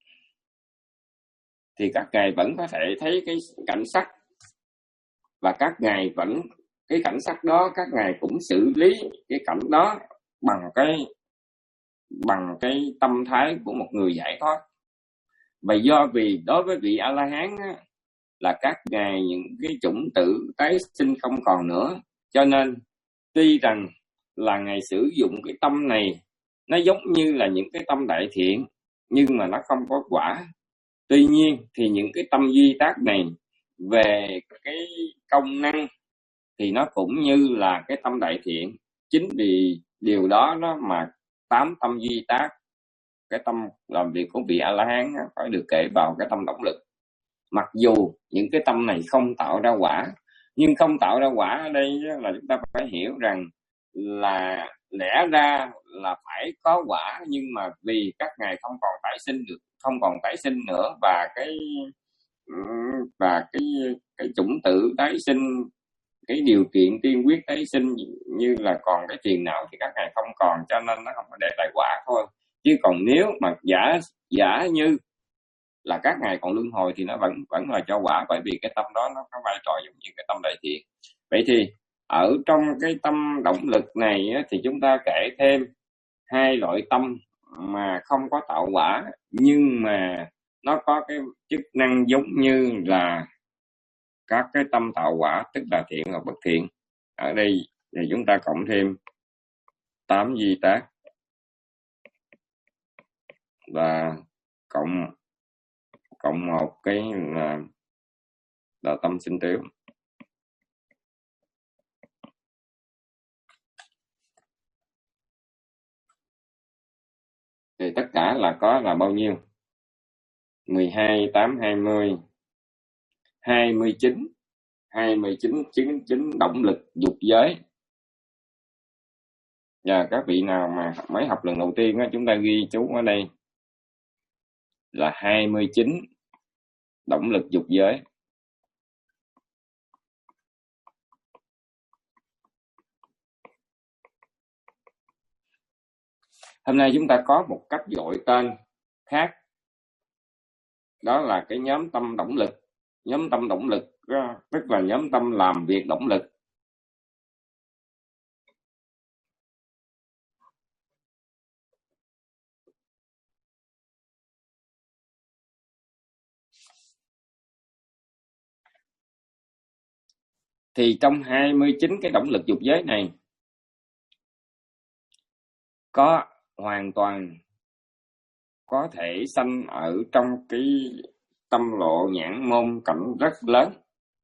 thì các ngài vẫn có thể thấy cái cảnh sắc, và các ngài vẫn cái cảnh sắc đó các ngài cũng xử lý cái cảnh đó bằng cái bằng cái tâm thái của một người giải thoát. Và do vì đối với vị A-la-hán á, là các ngài những cái chủng tử tái sinh không còn nữa, cho nên tuy rằng là ngài sử dụng cái tâm này nó giống như là những cái tâm đại thiện, nhưng mà nó không có quả. Tuy nhiên thì những cái tâm duy tác này về cái công năng thì nó cũng như là cái tâm đại thiện. Chính vì điều đó đó mà tám tâm duy tác, cái tâm làm việc của vị A-la-hán phải được kể vào cái tâm động lực. Mặc dù những cái tâm này không tạo ra quả, nhưng không tạo ra quả ở đây là chúng ta phải hiểu rằng là lẽ ra là phải có quả, nhưng mà vì các ngài không còn tái sinh được, không còn tái sinh nữa, và cái và cái cái chủng tử tái sinh, cái điều kiện tiên quyết tái sinh như là còn cái tiền não thì các ngài không còn, cho nên nó không có để lại quả thôi. Chứ còn nếu mà giả giả như là các ngài còn luân hồi thì nó vẫn vẫn là cho quả, bởi vì cái tâm đó nó có vai trò giống như cái tâm đại thiện. Vậy thì ở trong cái tâm động lực này á, thì chúng ta kể thêm hai loại tâm mà không có tạo quả, nhưng mà nó có cái chức năng giống như là các cái tâm tạo quả, tức là thiện và bất thiện. Ở đây thì chúng ta cộng thêm tám duy tác và cộng cộng một cái là là tâm sinh tiếu. Thì tất cả là có là bao nhiêu? mười hai, tám, hai mươi, hai mươi chín, hai mươi chín, chín, chín động lực dục giới. Và các vị nào mà mới học lần đầu tiên á, chúng ta ghi chú ở đây là hai mươi chín động lực dục giới. Hôm nay chúng ta có một cách gọi tên khác, đó là cái nhóm tâm động lực. Nhóm tâm động lực tức là nhóm tâm làm việc động lực. Thì trong hai mươi chín cái động lực dục giới này có hoàn toàn có thể sanh ở trong cái tâm lộ nhãn môn cảnh rất lớn.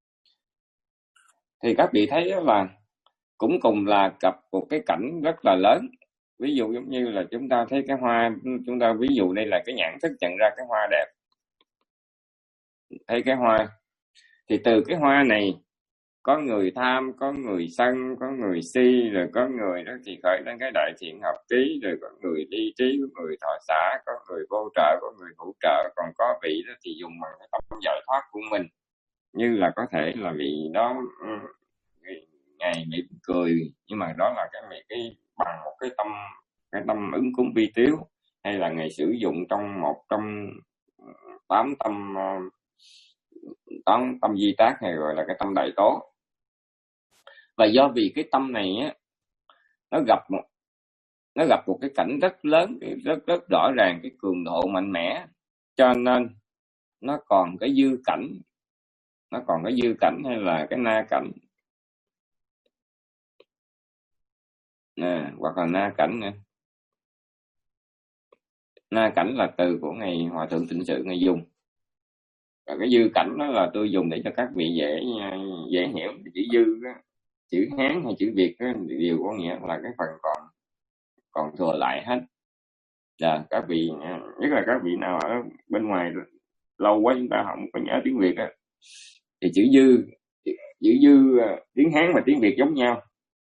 Thì các vị thấy là cũng cùng là gặp một cái cảnh rất là lớn. Ví dụ giống như là chúng ta thấy cái hoa, chúng ta ví dụ đây là cái nhãn thức nhận ra cái hoa đẹp. Thấy cái hoa thì từ cái hoa này có người tham, có người sân, có người si, rồi có người đó thì khởi lên cái đại thiện hợp trí, rồi có người ly trí, có người thọ xả, có người vô trợ, có người hữu trợ, còn có vị đó thì dùng bằng cái tâm giải thoát của mình, như là có thể là vị đó ngày mỉm cười, nhưng mà đó là cái cái bằng một cái tâm cái tâm ứng cúng vi tiếu, hay là ngày sử dụng trong một trong tám tâm tám tâm di tác, hay gọi là cái tâm đại tố. Và do vì cái tâm này á, nó gặp một nó gặp một cái cảnh rất lớn, rất rất rõ ràng, cái cường độ mạnh mẽ, cho nên nó còn cái dư cảnh, nó còn cái dư cảnh hay là cái na cảnh nè, hoặc là na cảnh nè. Na cảnh là từ của ngài Hòa Thượng Tịnh Sự ngài dùng, và cái dư cảnh đó là tôi dùng để cho các vị dễ dễ hiểu. Chữ dư đó, chữ Hán hay chữ Việt đó, đều có nghĩa là cái phần còn còn thừa lại hết. Là các vị, nhất là các vị nào ở bên ngoài lâu quá chúng ta không có nhớ tiếng Việt đó, thì chữ dư chữ dư tiếng Hán và tiếng Việt giống nhau.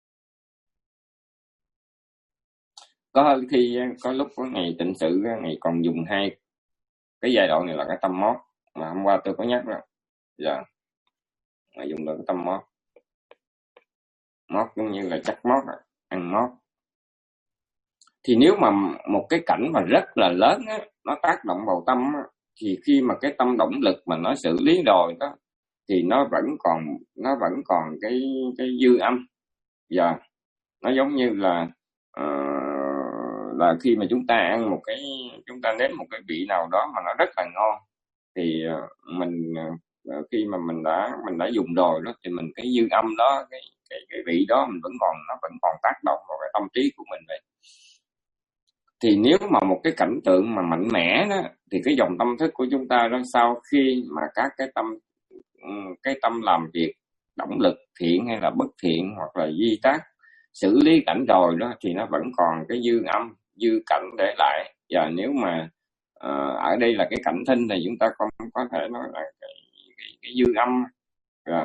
Có khi có lúc có ngày Tịnh Sự ngày còn dùng hai cái giai đoạn này là cái tâm mót, mà hôm qua tôi có nhắc đó. Giờ mà dùng được cái tâm mót, mót giống như là chắc mót, ăn mót. Thì nếu mà một cái cảnh mà rất là lớn á, nó tác động vào tâm á, thì khi mà cái tâm động lực mà nó xử lý rồi đó, thì nó vẫn còn nó vẫn còn cái cái dư âm. Giờ nó giống như là uh, là khi mà chúng ta ăn một cái chúng ta nếm một cái vị nào đó mà nó rất là ngon, thì uh, mình uh, khi mà mình đã mình đã dùng rồi đó, thì mình cái dư âm đó, cái cái cái vị đó mình vẫn còn nó vẫn còn tác động vào cái tâm trí của mình vậy. Thì nếu mà một cái cảnh tượng mà mạnh mẽ đó, thì cái dòng tâm thức của chúng ta đó, sau khi mà các cái tâm cái tâm làm việc động lực thiện hay là bất thiện hoặc là di tác xử lý cảnh rồi đó, thì nó vẫn còn cái dư âm, dư cảnh để lại. Và nếu mà uh, ở đây là cái cảnh thinh thì chúng ta không có thể nói là cái, cái, cái dư âm rồi.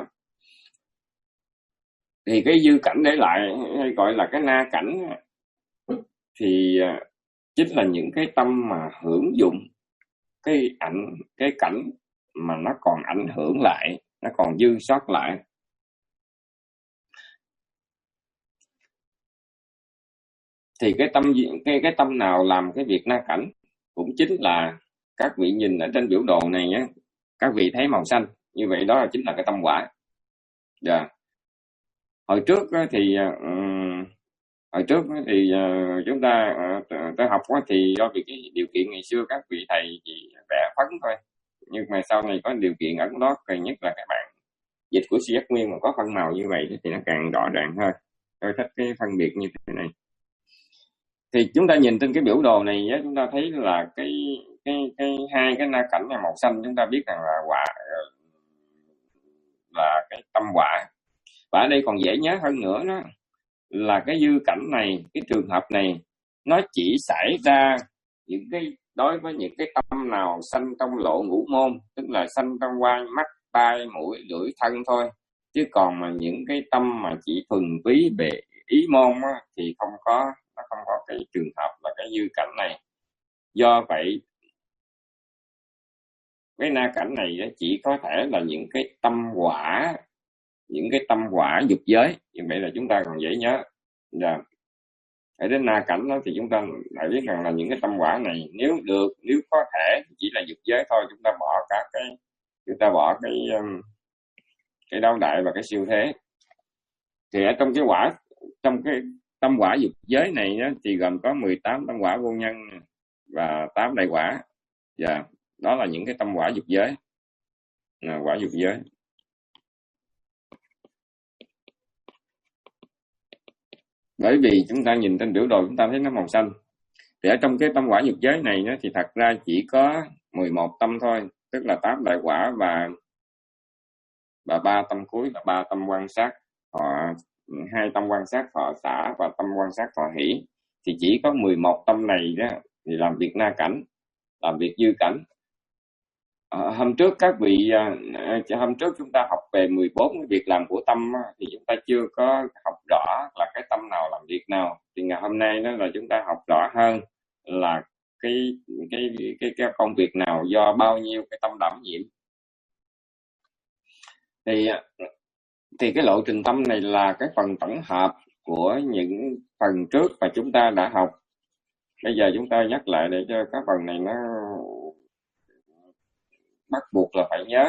Thì cái dư cảnh để lại hay gọi là cái na cảnh thì uh, chính là những cái tâm mà hưởng dụng cái ảnh cái cảnh mà nó còn ảnh hưởng lại, nó còn dư sót lại. Thì cái tâm cái cái tâm nào làm cái việc na cảnh cũng chính là các vị nhìn ở trên biểu đồ này nhé, các vị thấy màu xanh như vậy, đó là chính là cái tâm quả. Dạ. Yeah. Hồi trước thì uh, hồi trước thì uh, chúng ta uh, tới học quá, thì do vì cái điều kiện ngày xưa các vị thầy chỉ vẽ phấn thôi, nhưng mà sau này có điều kiện ấn đó, cần nhất là các bạn dịch của Si Giác Nguyên mà có phân màu như vậy thì nó càng rõ ràng hơn. Tôi thích cái phân biệt như thế này. Thì chúng ta nhìn trên cái biểu đồ này chúng ta thấy là cái cái cái hai cái na cảnh này màu xanh, chúng ta biết rằng là quả là cái tâm quả. Và ở đây còn dễ nhớ hơn nữa đó là cái dư cảnh này, cái trường hợp này nó chỉ xảy ra những cái đối với những cái tâm nào sanh trong lộ ngũ môn, tức là sanh trong qua mắt, tai, mũi, lưỡi, thân thôi. Chứ còn mà những cái tâm mà chỉ thuần túy về ý môn á, thì không có nó không có cái trường hợp là cái dư cảnh này. Do vậy cái na cảnh này chỉ có thể là những cái tâm quả, những cái tâm quả dục giới. Như vậy là chúng ta còn dễ nhớ. Dạ. Ở đến na cảnh đó thì chúng ta lại biết rằng là những cái tâm quả này nếu được, nếu có thể chỉ là dục giới thôi, chúng ta bỏ cả cái chúng ta bỏ cái cái đau đại và cái siêu thế. Thì ở trong cái quả, trong cái tâm quả dục giới này đó, thì gồm có mười tám tâm quả vô nhân và tám đại quả. Dạ. Đó là những cái tâm quả dục giới, à, quả dục giới. Bởi vì chúng ta nhìn trên biểu đồ chúng ta thấy nó màu xanh. Thì ở trong cái tâm quả dục giới này đó, thì thật ra chỉ có mười một tâm thôi, tức là tám đại quả và và ba tâm cuối là ba tâm quan sát thọ, hai tâm quan sát thọ xả và tâm quan sát thọ hỷ. Thì chỉ có mười một tâm này đó thì làm việc na cảnh, làm việc dư cảnh. À, hôm trước các vị à, hôm trước chúng ta học về mười bốn cái việc làm của tâm á, thì chúng ta chưa có học rõ là cái tâm nào làm việc nào. Thì ngày hôm nay đó là chúng ta học rõ hơn là cái cái cái, cái công việc nào do bao nhiêu cái tâm đảm nhiệm. Thì thì cái lộ trình tâm này là cái phần tổng hợp của những phần trước mà chúng ta đã học. Bây giờ chúng ta nhắc lại để cho các phần này nó bắt buộc là phải nhớ.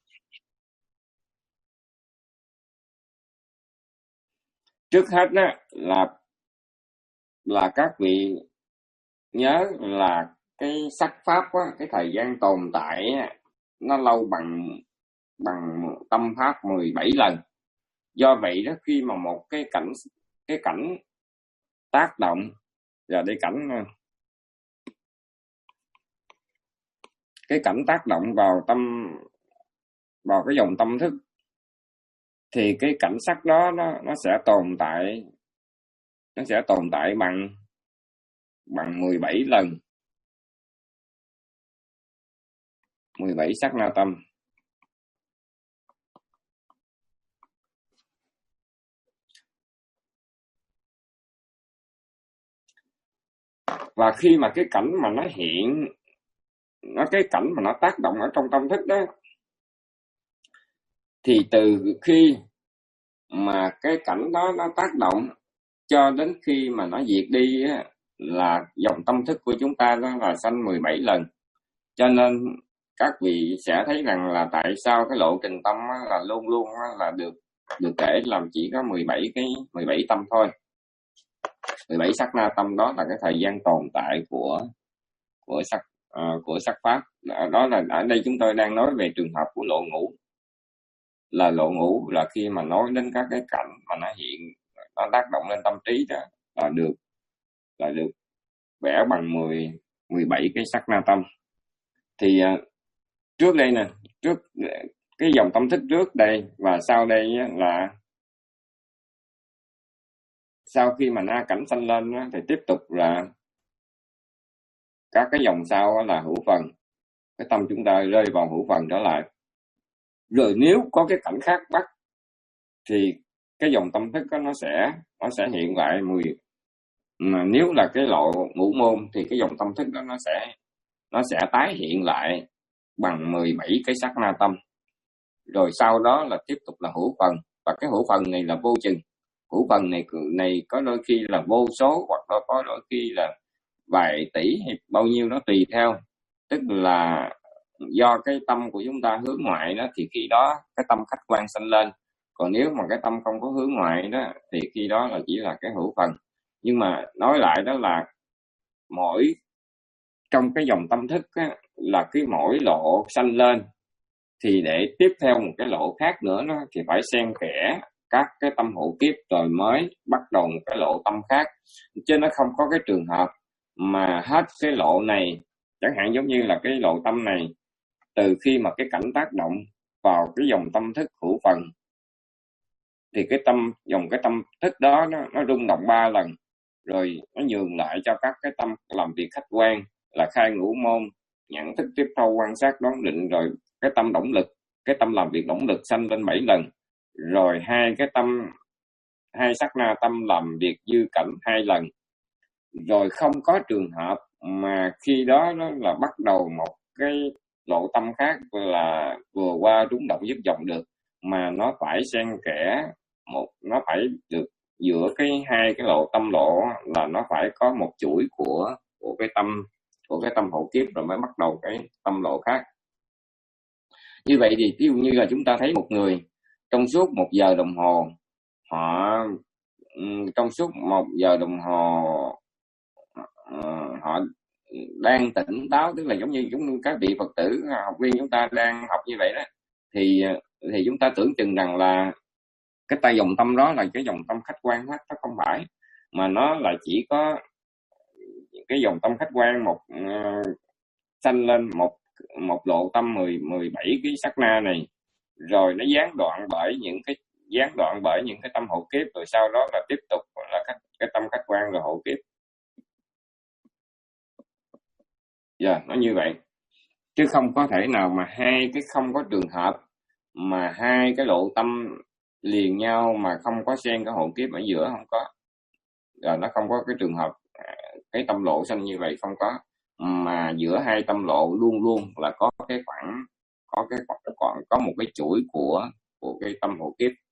Trước hết đó là là các vị nhớ là cái sắc pháp á, cái thời gian tồn tại á, nó lâu bằng bằng tâm pháp mười bảy lần. Do vậy đó, khi mà một cái cảnh cái cảnh tác động, giờ đây cảnh cái cảnh tác động vào tâm, vào cái dòng tâm thức, thì cái cảnh sắc đó nó nó sẽ tồn tại nó sẽ tồn tại bằng bằng mười bảy lần, mười bảy sắc na tâm. Và khi mà cái cảnh mà nó hiện, nó cái cảnh mà nó tác động ở trong tâm thức đó, thì từ khi mà cái cảnh đó nó tác động cho đến khi mà nó diệt đi á, là dòng tâm thức của chúng ta đó là sanh mười bảy lần. Cho nên các vị sẽ thấy rằng là tại sao cái lộ trình tâm á, là luôn luôn á, là được được kể làm chỉ có mười bảy cái mười bảy tâm thôi. mười bảy sắc na tâm đó là cái thời gian tồn tại của của sắc uh, của sắc pháp. Đó là ở đây chúng tôi đang nói về trường hợp của lộ ngũ. Là lộ ngũ là khi mà nói đến các cái cảnh mà nó hiện, nó tác động lên tâm trí đó, là được là được vẽ bằng mười, mười bảy cái sắc na tâm. Thì uh, trước đây nè, trước cái dòng tâm thức trước đây và sau đây là sau khi mà na cảnh sanh lên á, thì tiếp tục là các cái dòng sau là hữu phần. Cái tâm chúng ta rơi vào hữu phần trở lại. Rồi nếu có cái cảnh khác bắt thì cái dòng tâm thức đó nó sẽ nó sẽ hiện lại mười. Mà nếu là cái lộ ngũ môn thì cái dòng tâm thức đó nó sẽ nó sẽ tái hiện lại bằng mười bảy cái sắc na tâm. Rồi sau đó là tiếp tục là hữu phần, và cái hữu phần này là vô chừng. Hữu phần này này có đôi khi là vô số, hoặc là có đôi khi là vài tỷ hay bao nhiêu đó tùy theo. Tức là do cái tâm của chúng ta hướng ngoại đó thì khi đó cái tâm khách quan sanh lên. Còn nếu mà cái tâm không có hướng ngoại đó thì khi đó là chỉ là cái hữu phần. Nhưng mà nói lại đó là mỗi trong cái dòng tâm thức á, là cái mỗi lộ sanh lên thì để tiếp theo một cái lộ khác nữa đó, thì phải xen kẽ các cái tâm hữu kiếp rồi mới bắt đầu một cái lộ tâm khác. Chứ nó không có cái trường hợp mà hết cái lộ này, chẳng hạn giống như là cái lộ tâm này, từ khi mà cái cảnh tác động vào cái dòng tâm thức hữu phần thì cái tâm dòng cái tâm thức đó nó, nó rung động ba lần, rồi nó nhường lại cho các cái tâm làm việc khách quan là khai ngũ môn, nhận thức, tiếp thâu, quan sát, đoán định, rồi cái tâm động lực, cái tâm làm việc động lực sanh lên bảy lần, rồi hai cái tâm hai sát na tâm làm việc dư cảnh hai lần, rồi không có trường hợp mà khi đó đó là bắt đầu một cái lộ tâm khác là vừa qua trúng động dứt dòng được, mà nó phải xen kẽ một, nó phải được giữa cái hai cái lộ tâm lộ là nó phải có một chuỗi của của cái tâm của cái tâm hộ kiếp rồi mới bắt đầu cái tâm lộ khác. Như vậy thì ví dụ như là chúng ta thấy một người trong suốt một giờ đồng hồ, họ trong suốt một giờ đồng hồ họ đang tỉnh táo, tức là giống như chúng các vị Phật tử học viên chúng ta đang học như vậy đó, thì thì chúng ta tưởng chừng rằng là cái tay dòng tâm đó là cái dòng tâm khách quan hết, nó không phải, mà nó là chỉ có cái dòng tâm khách quan một uh, sanh lên một một lộ tâm mười mười bảy cái sát na này, rồi nó gián đoạn bởi những cái gián đoạn bởi những cái tâm hộ kiếp, rồi sau đó là tiếp tục là cái, cái tâm khách quan rồi hộ kiếp. Dạ, yeah, nó như vậy. Chứ không có thể nào mà hai cái không có trường hợp mà hai cái lộ tâm liền nhau mà không có xen cái hộ kiếp ở giữa, không có. Rồi nó không có cái trường hợp cái tâm lộ sanh như vậy, không có. Mà giữa hai tâm lộ luôn luôn là có cái khoảng có cái khoảng có một cái chuỗi của của cái tâm hộ kiếp.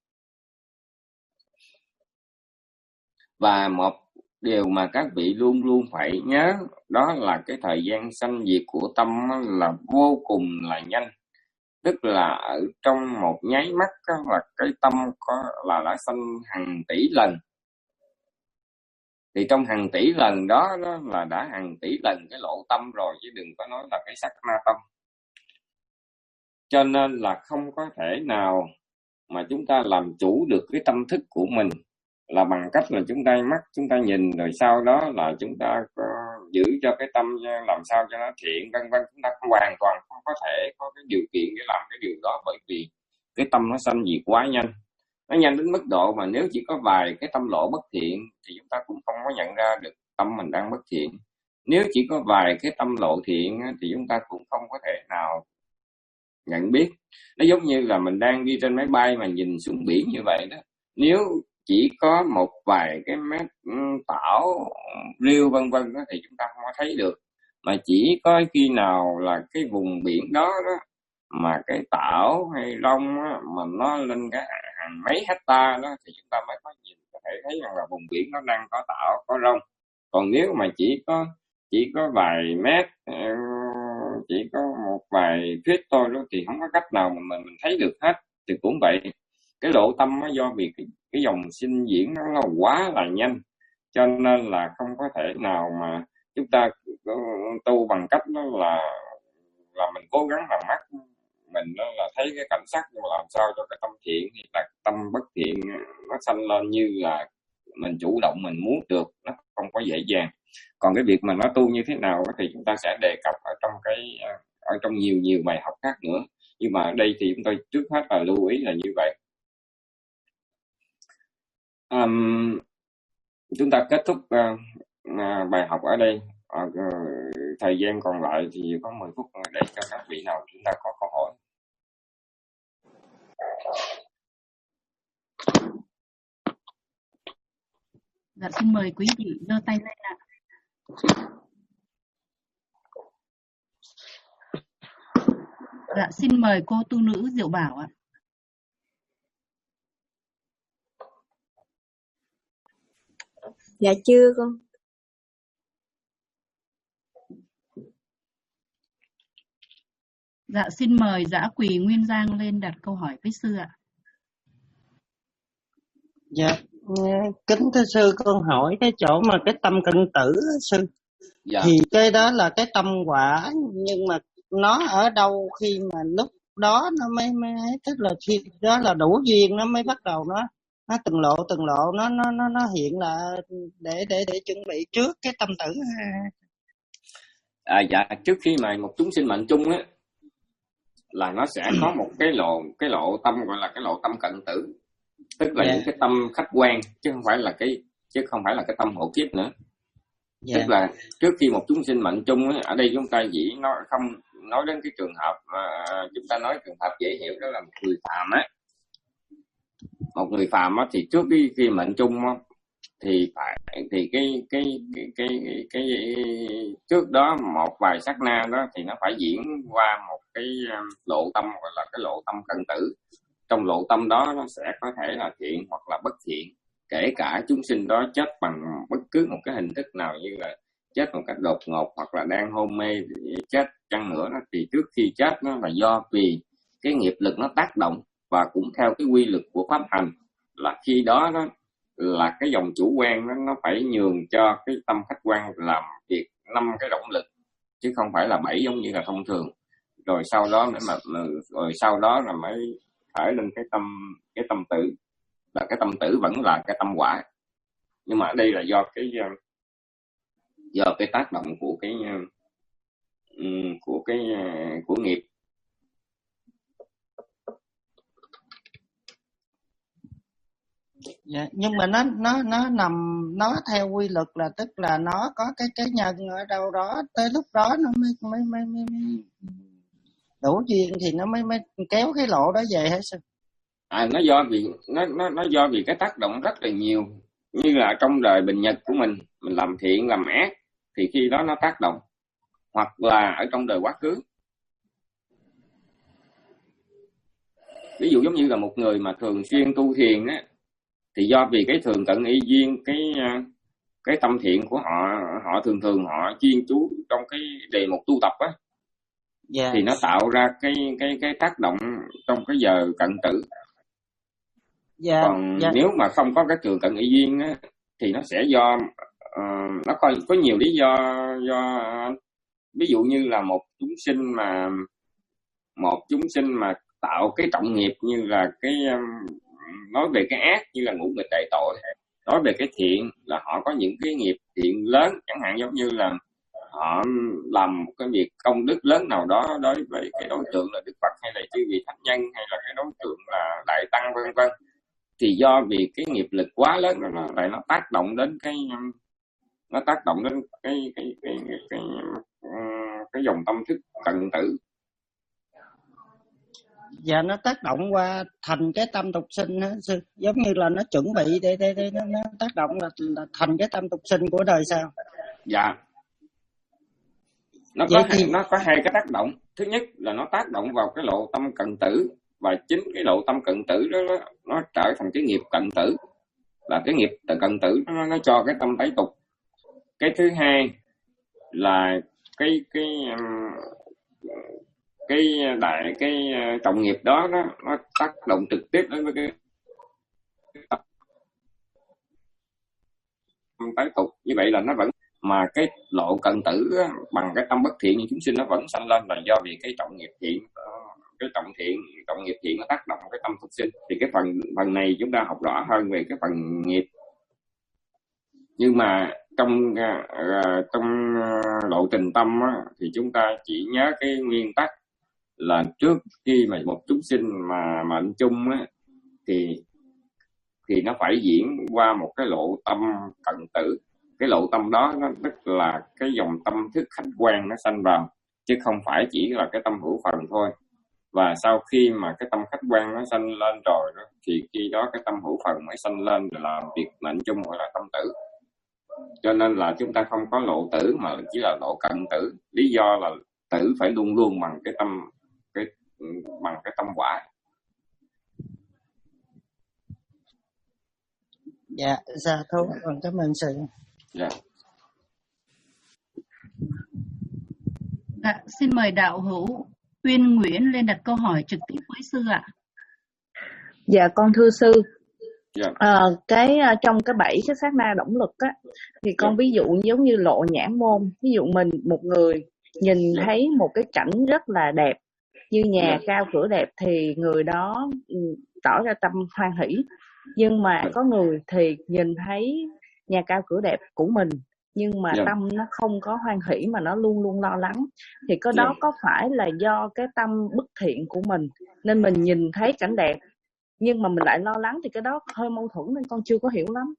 Và một điều mà các vị luôn luôn phải nhớ đó là cái thời gian sanh diệt của tâm là vô cùng là nhanh, tức là ở trong một nháy mắt là cái tâm có là đã sanh hàng tỷ lần. Thì trong hàng tỷ lần đó, đó là đã hàng tỷ lần cái lộ tâm rồi, chứ đừng có nói là cái sát na tâm. Cho nên là không có thể nào mà chúng ta làm chủ được cái tâm thức của mình là bằng cách là chúng ta mắt chúng ta nhìn, rồi sau đó là chúng ta có giữ cho cái tâm làm sao cho nó thiện vân vân. Chúng ta hoàn toàn không có thể có cái điều kiện để làm cái điều đó, bởi vì cái tâm nó sanh diệt quá nhanh. Nó nhanh đến mức độ mà nếu chỉ có vài cái tâm lộ bất thiện thì chúng ta cũng không có nhận ra được tâm mình đang bất thiện. Nếu chỉ có vài cái tâm lộ thiện thì chúng ta cũng không có thể nào nhận biết. Nó giống như là mình đang đi trên máy bay mà nhìn xuống biển như vậy đó. Nếu chỉ có một vài cái mét tảo, riêu vân vân đó thì chúng ta không có thấy được. Mà chỉ có khi nào là cái vùng biển đó đó mà cái tảo hay rong đó, mà nó lên cái hàng mấy hecta đó thì chúng ta mới có nhìn, có thể thấy rằng là vùng biển nó đang có tảo, có rong. Còn nếu mà chỉ có chỉ có vài mét, chỉ có một vài feet thôi đó thì không có cách nào mà mình, mình thấy được hết. Thì cũng vậy, cái lộ tâm nó do vì cái, cái dòng sinh diễn nó, nó quá là nhanh, cho nên là không có thể nào mà chúng ta tu bằng cách đó là là mình cố gắng làm mắt mình đó là thấy cái cảnh sắc, nhưng mà làm sao cho cái tâm thiện thì là tâm bất thiện nó sanh lên như là mình chủ động mình muốn được, nó không có dễ dàng. Còn cái việc mà nó tu như thế nào thì chúng ta sẽ đề cập ở trong cái ở trong nhiều nhiều bài học khác nữa, nhưng mà ở đây thì chúng tôi trước hết là lưu ý là như vậy. Um, chúng ta kết thúc uh, uh, bài học ở đây. Uh, uh, thời gian còn lại thì có mười phút để cho các vị nào chúng ta có câu hỏi. Dạ, xin mời quý vị giơ tay lên ạ. Dạ, xin mời cô tu nữ Diệu Bảo ạ. Dạ chưa con. Dạ, xin mời Dã Quỳ Nguyên Giang lên đặt câu hỏi với sư ạ. Dạ, kính thưa sư, con hỏi cái chỗ mà cái tâm cận tử sư, dạ. Thì cái đó là cái tâm quả, nhưng mà nó ở đâu khi mà lúc đó nó mới, mới tức là khi đó là đủ duyên nó mới bắt đầu nó nó từng lộ từng lộ nó nó nó nó hiện là để để để chuẩn bị trước cái tâm tử. À, dạ, trước khi mà một chúng sinh mệnh chung á là nó sẽ có một cái lộ cái lộ tâm gọi là cái lộ tâm cận tử, tức là yeah. những cái tâm khách quan, chứ không phải là cái chứ không phải là cái tâm hộ kiếp nữa. Yeah. Tức là trước khi một chúng sinh mệnh chung á, ở đây chúng ta chỉ nói không nói đến cái trường hợp mà chúng ta nói trường hợp dễ hiểu đó là một người phạm á, một người phàm á, thì trước cái khi mệnh chung á, thì phải thì cái cái cái cái cái, cái trước đó một vài sát na đó thì nó phải diễn qua một cái lộ tâm, gọi là cái lộ tâm cận tử. Trong lộ tâm đó nó sẽ có thể là thiện hoặc là bất thiện, kể cả chúng sinh đó chết bằng bất cứ một cái hình thức nào, như là chết một cách đột ngột hoặc là đang hôn mê chết chăng nữa đó, thì trước khi chết nó là do vì cái nghiệp lực nó tác động, và cũng theo cái quy luật của pháp hành là khi đó đó là cái dòng chủ quan nó nó phải nhường cho cái tâm khách quan làm việc năm cái động lực, chứ không phải là bảy giống như là thông thường. Rồi sau đó mới mà rồi sau đó là mới khởi lên cái tâm cái tâm tử, là cái tâm tử vẫn là cái tâm quả, nhưng mà ở đây là do cái do cái tác động của cái của cái của nghiệp. Dạ, nhưng mà nó nó nó nằm nó theo quy luật, là tức là nó có cái cái nhân ở đâu đó, tới lúc đó nó mới mới mới, mới, mới đủ duyên thì nó mới mới kéo cái lộ đó về hết sao? À, nó do vì nó nó nó do vì cái tác động rất là nhiều, như là trong đời bình nhật của mình mình làm thiện làm ác thì khi đó nó tác động, hoặc là ở trong đời quá khứ. Ví dụ giống như là một người mà thường xuyên tu thiền á, thì do vì cái thường cận ý duyên, cái cái tâm thiện của họ, họ thường thường họ chuyên chú trong cái đề mục tu tập á, yeah. Thì nó tạo ra cái cái cái tác động trong cái giờ cận tử. Yeah. Còn yeah. nếu mà không có cái thường cận ý duyên á, thì nó sẽ do uh, nó có có nhiều lý do do ví dụ như là một chúng sinh mà một chúng sinh mà tạo cái trọng nghiệp, như là cái um, nói về cái ác như là ngũ nghịch đại tội, nói về cái thiện là họ có những cái nghiệp thiện lớn, chẳng hạn giống như là họ làm một cái việc công đức lớn nào đó đối với cái đối tượng là Đức Phật hay là chư vị thánh nhân hay là cái đối tượng là đại tăng vân vân, thì do vì cái nghiệp lực quá lớn nó lại nó tác động đến cái nó tác động đến cái cái cái cái cái, cái, cái dòng tâm thức cận tử. Và nó tác động qua thành cái tâm tục sinh á, giống như là nó chuẩn bị để để, để nó, nó tác động là, là thành cái tâm tục sinh của đời sau. Dạ. Nó có thì... hai, nó có hai cái tác động. Thứ nhất là nó tác động vào cái lộ tâm cận tử, và chính cái lộ tâm cận tử đó nó, nó trở thành cái nghiệp cận tử, là cái nghiệp cận tử nó, nó cho cái tâm tái tục. Cái thứ hai là cái cái cái đại cái trọng nghiệp đó nó, nó tác động trực tiếp đến với cái tâm tái tục. Như vậy là nó vẫn mà cái lộ cận tử á, bằng cái tâm bất thiện như chúng sinh nó vẫn sanh lên, là do vì cái trọng nghiệp thiện, cái trọng thiện trọng nghiệp thiện nó tác động cái tâm tục sinh. Thì cái phần phần này chúng ta học rõ hơn về cái phần nghiệp. Nhưng mà trong uh, trong uh, lộ trình tâm á, thì chúng ta chỉ nhớ cái nguyên tắc là trước khi mà một chúng sinh mà mệnh chung á, thì thì nó phải diễn qua một cái lộ tâm cận tử. Cái lộ tâm đó nó tức là cái dòng tâm thức khách quan nó sanh vào, chứ không phải chỉ là cái tâm hữu phần thôi. Và sau khi mà cái tâm khách quan nó sanh lên rồi đó, thì khi đó cái tâm hữu phần mới sanh lên để làm việc mệnh chung, gọi là tâm tử. Cho nên là chúng ta không có lộ tử mà chỉ là lộ cận tử. Lý do là tử phải luôn luôn bằng cái tâm cái bằng cái tâm quả. Dạ, dạ thôi, con cảm ơn sư. Dạ. Dạ, xin mời đạo hữu Uyên Nguyễn lên đặt câu hỏi trực tiếp với sư ạ. Dạ con thưa sư. Yeah. À, cái trong cái bảy cái sát na động lực á, thì con yeah. ví dụ giống như lộ nhãn môn, ví dụ mình một người nhìn yeah. thấy một cái cảnh rất là đẹp, như nhà yeah. cao cửa đẹp, thì người đó tỏ ra tâm hoan hỷ. Nhưng mà yeah. có người thì nhìn thấy nhà cao cửa đẹp của mình, nhưng mà yeah. tâm nó không có hoan hỷ mà nó luôn luôn lo lắng, thì cái đó yeah. có phải là do cái tâm bất thiện của mình nên mình nhìn thấy cảnh đẹp nhưng mà mình lại lo lắng, thì cái đó hơi mâu thuẫn nên con chưa có hiểu lắm.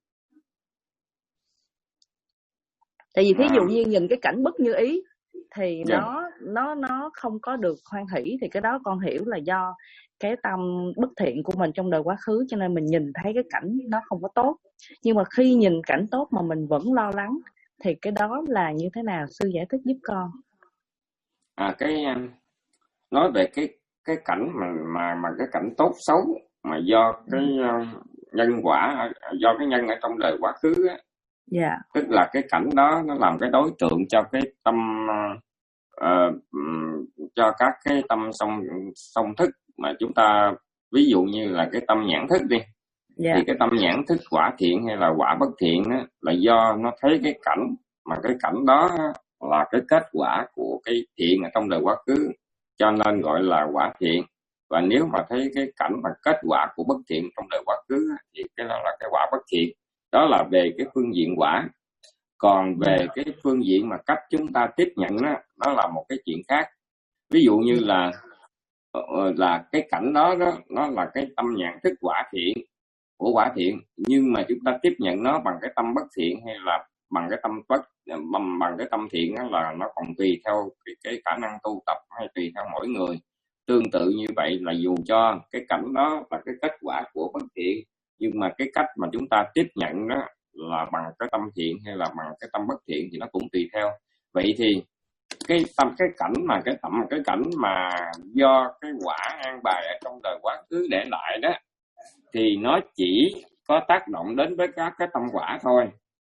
Tại vì thí dụ như nhìn cái cảnh bất như ý thì yeah. nó nó nó không có được hoan hỷ, thì cái đó con hiểu là do cái tâm bất thiện của mình trong đời quá khứ, cho nên mình nhìn thấy cái cảnh nó không có tốt. Nhưng mà khi nhìn cảnh tốt mà mình vẫn lo lắng thì cái đó là như thế nào? Sư giải thích giúp con. À, cái nói về cái cái cảnh mà mà mà cái cảnh tốt xấu mà do cái uh, nhân quả, do cái nhân ở trong đời quá khứ á, yeah. Tức là cái cảnh đó nó làm cái đối tượng cho cái tâm uh, um, cho các cái tâm song song thức mà chúng ta, ví dụ như là cái tâm nhãn thức đi, yeah. Thì cái tâm nhãn thức quả thiện hay là quả bất thiện á, là do nó thấy cái cảnh mà cái cảnh đó là cái kết quả của cái thiện ở trong đời quá khứ, cho nên gọi là quả thiện. Và nếu mà thấy cái cảnh mà kết quả của bất thiện trong đời quá khứ thì cái đó là cái quả bất thiện. Đó là về cái phương diện quả. Còn về cái phương diện mà cách chúng ta tiếp nhận đó, đó là một cái chuyện khác. Ví dụ như là là cái cảnh đó, đó nó là cái tâm nhãn thức quả thiện của quả thiện, nhưng mà chúng ta tiếp nhận nó bằng cái tâm bất thiện hay là bằng cái tâm bất bằng, bằng cái tâm thiện, đó là nó còn tùy theo cái, cái khả năng tu tập hay tùy theo mỗi người. Tương tự như vậy là dù cho cái cảnh đó là cái kết quả của bất thiện, nhưng mà cái cách mà chúng ta tiếp nhận đó là bằng cái tâm thiện hay là bằng cái tâm bất thiện thì nó cũng tùy theo. Vậy thì cái tâm cái cảnh mà cái tâm cái cảnh mà do cái quả an bài ở trong đời quá khứ để lại đó, thì nó chỉ có tác động đến với các cái tâm quả thôi,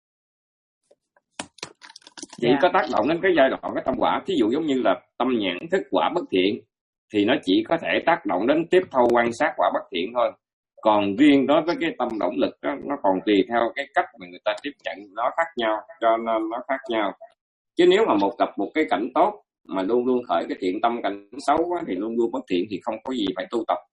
chỉ yeah. có tác động đến cái giai đoạn cái tâm quả. Thí dụ giống như là tâm nhãn thức quả bất thiện thì nó chỉ có thể tác động đến tiếp thâu quan sát quả bất thiện thôi. Còn riêng đối với cái tâm động lực đó, nó còn tùy theo cái cách mà người ta tiếp nhận, nó khác nhau, cho nên nó khác nhau. Chứ nếu mà một gặp một cái cảnh tốt mà luôn luôn khởi cái thiện tâm, cảnh xấu quá, thì luôn luôn bất thiện thì không có gì phải tu tập.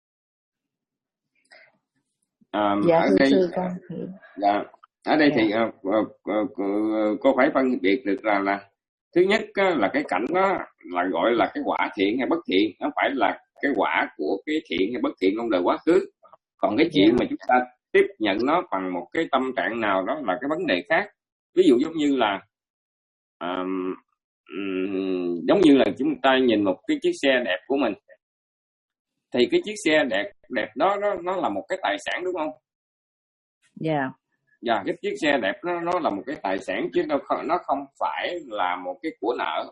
À, dạ, ở đây, sư con. Dạ, ở đây dạ. thì uh, uh, uh, cô phải phân biệt được là, là thứ nhất uh, là cái cảnh đó là gọi là cái quả thiện hay bất thiện, nó phải là cái quả của cái thiện hay bất thiện trong đời quá khứ. Còn cái chuyện yeah. mà chúng ta tiếp nhận nó bằng một cái tâm trạng nào đó là cái vấn đề khác. Ví dụ giống như là um, um, giống như là chúng ta nhìn một cái chiếc xe đẹp của mình, thì cái chiếc xe đẹp đẹp đó nó, nó là một cái tài sản, đúng không? Dạ. Yeah. Dạ, cái chiếc xe đẹp nó nó là một cái tài sản, chứ nó không, nó không phải là một cái của nợ.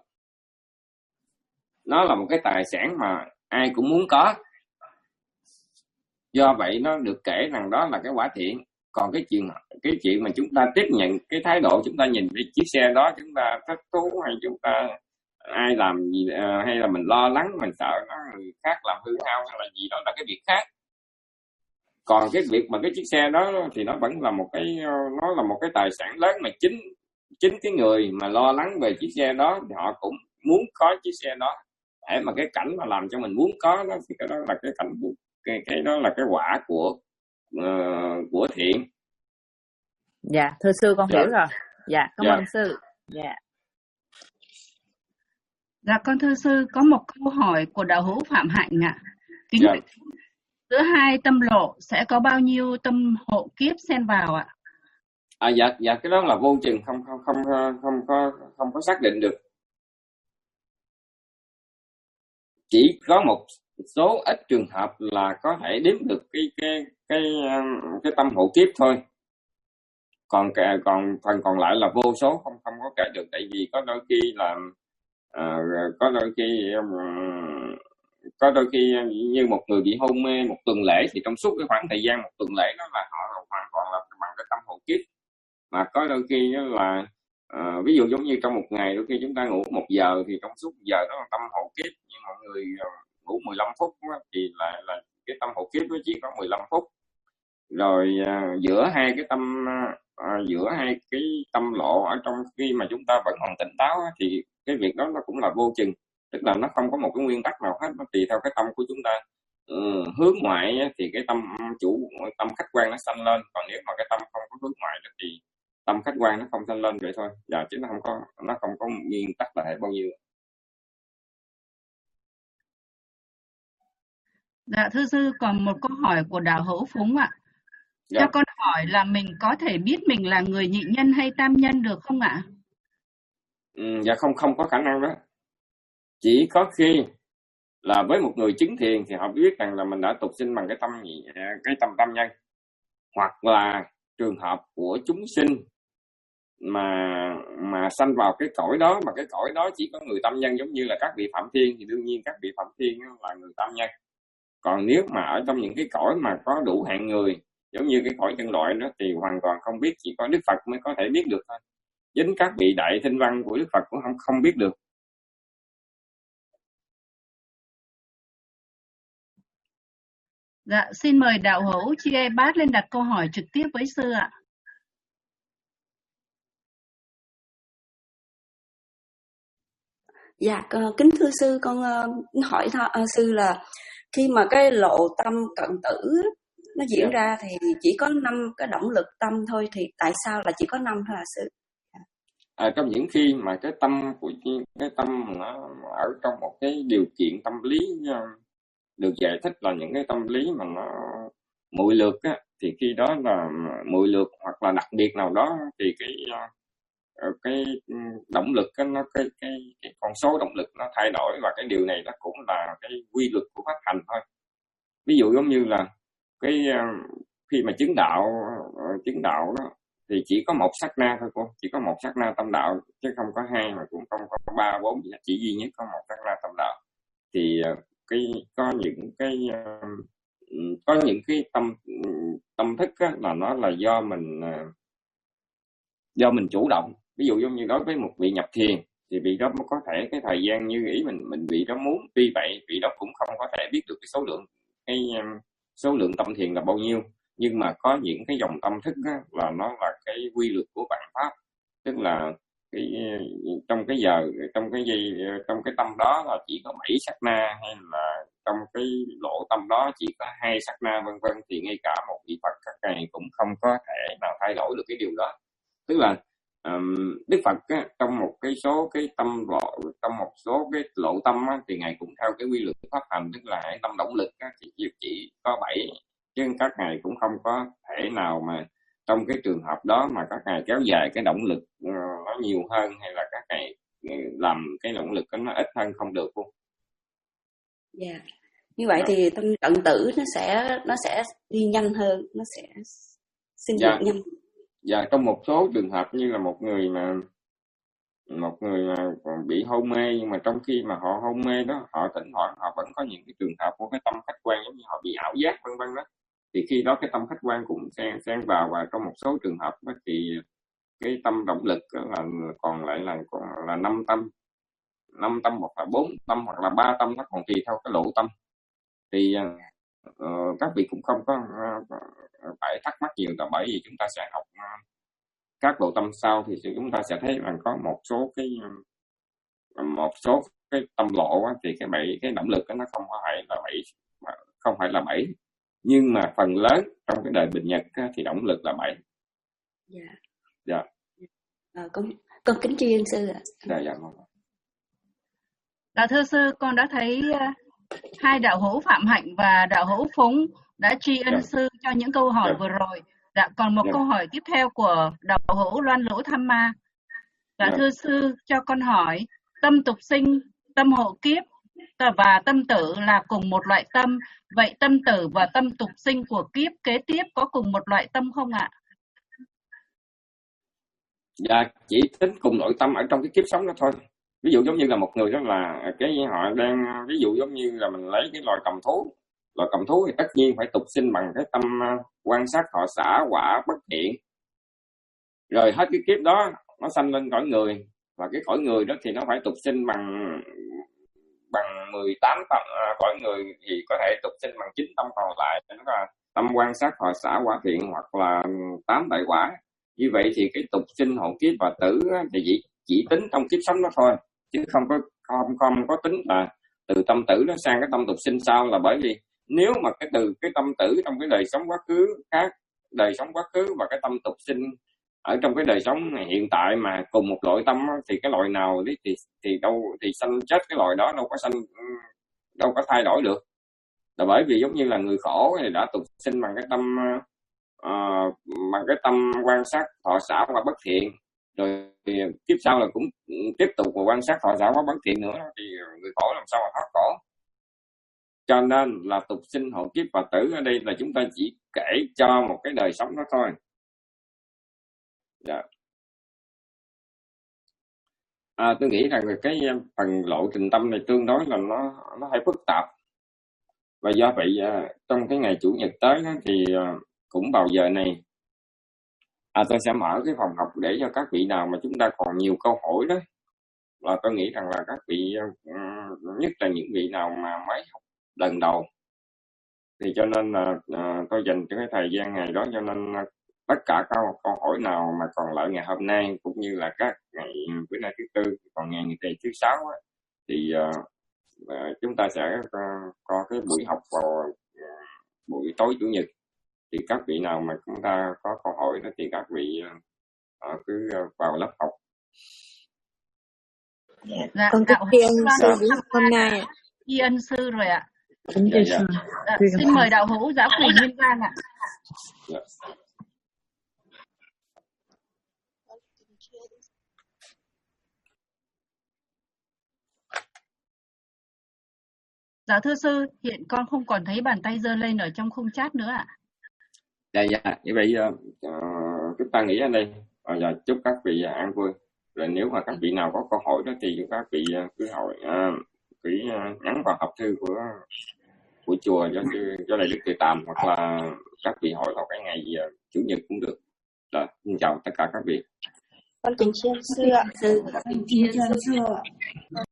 Nó là một cái tài sản mà ai cũng muốn có. Do vậy nó được kể rằng đó là cái quả thiện. Còn cái chuyện cái chuyện mà chúng ta tiếp nhận, cái thái độ chúng ta nhìn cái chiếc xe đó, chúng ta thích thú hay chúng ta ai làm gì, hay là mình lo lắng, mình sợ nó người khác làm hư hao hay là gì, đó là cái việc khác. Còn cái việc mà cái chiếc xe đó thì nó vẫn là một cái nó là một cái tài sản lớn, mà chính chính cái người mà lo lắng về chiếc xe đó thì họ cũng muốn có chiếc xe đó. Để mà cái cảnh mà làm cho mình muốn có đó thì cái đó là cái cảnh cái cái đó là cái quả của uh, của thiện. Dạ, thưa sư con dạ. hiểu rồi. Dạ, cảm dạ. ơn sư. Dạ. Dạ con thưa sư, có một câu hỏi của đạo hữu Phạm Hạnh ạ. Kính dạ. giữa hai tâm lộ sẽ có bao nhiêu tâm hộ kiếp xen vào ạ? À dạ dạ cái đó là vô chừng, không không không không có không có xác định được. Chỉ có một số ít trường hợp là có thể đếm được cái cái cái cái tâm hộ kiếp thôi. Còn còn phần còn lại là vô số, không không có kể được. Tại vì có đôi khi là uh, có đôi khi um, có đôi khi như một người bị hôn mê một tuần lễ, thì trong suốt cái khoảng thời gian một tuần lễ đó là họ hoàn toàn là bằng cái tâm hộ kiếp. Mà có đôi khi là uh, ví dụ giống như trong một ngày đôi khi chúng ta ngủ một giờ, thì trong suốt một giờ đó là tâm hộ kiếp. Nhưng mọi người uh, ngủ mười lăm phút đó, thì là là cái tâm hộ kiếp nó chỉ có mười lăm phút. Rồi uh, giữa hai cái tâm uh, giữa hai cái tâm lộ ở trong khi mà chúng ta vẫn còn tỉnh táo uh, thì cái việc đó nó cũng là vô chừng. Tức là nó không có một cái nguyên tắc nào hết, nó tùy theo cái tâm của chúng ta. Ừ, hướng ngoại uh, thì cái tâm chủ tâm khách quan nó sanh lên, còn nếu mà cái tâm không có hướng ngoại thì tâm khách quan nó không sanh lên vậy thôi. Dạ, chứ nó không có nó không có nguyên tắc là hệ bao nhiêu. Dạ thưa sư, còn một câu hỏi của đạo hữu Phúng ạ. Dạ. Cho con hỏi là mình có thể biết mình là người nhị nhân hay tam nhân được không ạ? Ừ, dạ không không có khả năng đó. Chỉ có khi là với một người chứng thiền thì họ biết rằng là mình đã tục sinh bằng cái tâm cái tâm tam nhân, hoặc là trường hợp của chúng sinh mà mà sanh vào cái cõi đó, mà cái cõi đó chỉ có người tam nhân, giống như là các vị phạm thiên, thì đương nhiên các vị phạm thiên là người tam nhân. Còn nếu mà ở trong những cái cõi mà có đủ hạng người, giống như cái cõi nhân loại đó, thì hoàn toàn không biết, chỉ có Đức Phật mới có thể biết được thôi. Chính các vị đại thinh văn của Đức Phật cũng không không biết được. Dạ, xin mời đạo hữu Chi E Bát lên đặt câu hỏi trực tiếp với sư ạ. Dạ, kính thưa sư, con uh, hỏi th- uh, sư là khi mà cái lộ tâm cận tử nó diễn yeah. ra thì chỉ có năm cái động lực tâm thôi, thì tại sao là chỉ có năm thôi hả sư? À, trong những khi mà cái tâm của cái tâm nó ở trong một cái điều kiện tâm lý được giải thích là những cái tâm lý mà nó muội lược á, thì khi đó là muội lược hoặc là đặc biệt nào đó, thì cái cái động lực cái nó cái, cái cái con số động lực nó thay đổi, và cái điều này nó cũng là cái quy luật của pháp hành thôi. Ví dụ giống như là cái khi mà chứng đạo chứng đạo đó thì chỉ có một sát na thôi cô, chỉ có một sát na tâm đạo, chứ không có hai mà cũng không có ba bốn, chỉ duy nhất có một sát na tâm đạo. Thì cái có những cái có những cái tâm tâm thức á, là nó là do mình do mình chủ động. Ví dụ giống như đối với một vị nhập thiền thì vị đó có thể cái thời gian như ý mình mình vị đó muốn, tuy vậy vị đó cũng không có thể biết được cái số lượng cái số lượng tâm thiền là bao nhiêu. Nhưng mà có những cái dòng tâm thức á, là nó là cái quy luật của vạn pháp, tức là cái trong cái giờ trong cái giây trong cái tâm đó là chỉ có bảy sát na, hay là trong cái lộ tâm đó chỉ có hai sát na, vân vân, thì ngay cả một vị Phật các ngài cũng không có thể nào thay đổi được cái điều đó. Tức là um, Đức Phật á, trong một cái số cái tâm lộ trong một số cái lộ tâm á, thì ngài cũng theo cái quy luật pháp hành, tức là cái tâm động lực á, thì chỉ, chỉ có bảy, chứ các ngài cũng không có thể nào mà trong cái trường hợp đó mà các ngài kéo dài cái động lực uh, nó nhiều hơn, hay là các ngài làm cái động lực nó ít hơn, không được luôn. Dạ. Yeah. Như vậy thì tâm cận tử nó sẽ nó sẽ đi nhanh hơn, nó sẽ sinh diệt nhanh. Dạ, trong một số trường hợp như là một người mà một người mà còn bị hôn mê, nhưng mà trong khi mà họ hôn mê đó, họ thỉnh thoảng họ vẫn có những cái trường hợp của cái tâm khách quan, giống như họ bị ảo giác vân vân đó, thì khi đó cái tâm khách quan cũng xen xen vào, và trong một số trường hợp đó thì cái tâm động lực là còn lại là còn là năm tâm năm tâm hoặc là bốn tâm hoặc là ba tâm, nó còn tùy theo cái lộ tâm. Thì uh, các vị cũng không có uh, phải thắc mắc nhiều, là bởi vì chúng ta sẽ học uh, các lộ tâm sau thì chúng ta sẽ thấy rằng có một số cái một số cái tâm lộ á, thì cái bảy cái động lực đó, nó không phải là bảy không phải là bảy, nhưng mà phần lớn trong cái đời bình nhật á, thì động lực là bảy. Dạ. Dạ. À, con con kính tri ân sư ạ. Dạ dạ. Dạ thưa sư, con đã thấy uh, hai đạo hữu Phạm Hạnh và đạo hữu Phúng đã tri ân dạ. sư cho những câu hỏi dạ. vừa rồi. Dạ, còn một dạ. câu hỏi tiếp theo của đạo hữu Loan Lỗ Tham Ma. Dạ, dạ thưa sư, cho con hỏi, tâm tục sinh, tâm hộ kiếp và tâm tử là cùng một loại tâm, vậy tâm tử và tâm tục sinh của kiếp kế tiếp có cùng một loại tâm không ạ? Dạ, chỉ tính cùng nội tâm ở trong cái kiếp sống đó thôi. Ví dụ giống như là một người đó là cái họ đang, ví dụ giống như là mình lấy cái loài cầm thú, loài cầm thú thì tất nhiên phải tục sinh bằng cái tâm quan sát, thọ xả, quả, bất thiện. Rồi hết cái kiếp đó nó sanh lên cõi người, và cái cõi người đó thì nó phải tục sinh bằng bằng mười tám tâm, cõi người thì có thể tục sinh bằng chín tâm còn lại, đó là tâm quan sát, thọ xả, quả thiện, hoặc là tám đại quả. Như vậy thì cái tục sinh, hộ kiếp và tử thì chỉ, chỉ tính trong kiếp sống đó thôi, chứ không có không không có tính là từ tâm tử nó sang cái tâm tục sinh sau. Là bởi vì nếu mà cái từ cái tâm tử trong cái đời sống quá khứ khác, đời sống quá khứ và cái tâm tục sinh ở trong cái đời sống hiện tại mà cùng một loại tâm thì cái loại nào thì thì, thì đâu thì sanh chết cái loại đó đâu có sanh đâu có thay đổi được. Là bởi vì giống như là người khổ thì đã tục sinh bằng cái tâm uh, bằng cái tâm quan sát, thọ xả và bất thiện, rồi kiếp sau là cũng tiếp tục quan sát thọ xã hóa bất thiện nữa, thì người khổ làm sao mà thoát khổ. Cho nên là tục sinh hộ kiếp và tử ở đây là chúng ta chỉ kể cho một cái đời sống đó thôi. Dạ. À, tôi nghĩ rằng cái phần lộ trình tâm này tương đối là nó nó hơi phức tạp, và do vậy trong cái ngày chủ nhật tới đó, thì cũng vào giờ này à, tôi sẽ mở cái phòng học để cho các vị nào mà chúng ta còn nhiều câu hỏi đó, là tôi nghĩ rằng là các vị, nhất là những vị nào mà mới học lần đầu, thì cho nên là uh, tôi dành cho cái thời gian ngày đó, cho nên uh, tất cả các câu hỏi nào mà còn lại ngày hôm nay cũng như là các ngày bữa nay thứ tư, còn ngày ngày thứ sáu á, thì uh, uh, chúng ta sẽ uh, có cái buổi học vào uh, buổi tối chủ nhật. Thì các vị nào mà chúng ta có câu hỏi đó thì các vị uh, cứ uh, vào lớp học. Dạ, con thích tri ân sư buổi hôm nay. Tri ân sư rồi ạ. Kính Dạ, thưa dạ. sư. Dạ, xin mời đạo hữu Giáo Quỳnh Nguyên Giang ạ. Dạ. Dạ thưa sư, hiện con không còn thấy bàn tay giơ lên ở trong khung chat nữa ạ. Dạ, dạ. Như vậy uh, chúng ta nghĩ ở đây và uh, chúc các vị uh, an vui. Rồi nếu mà các vị nào có câu hỏi đó thì các vị uh, cứ hỏi, uh, cứ uh, nhắn vào hộp thư của của chùa cho cho đại đức Từ Tàm, hoặc là các vị hỏi vào cái ngày uh, chủ nhật cũng được. Rồi, xin chào tất cả các vị. Con kính tri ân sư ạ. Sư. Kính tri ân sư ạ.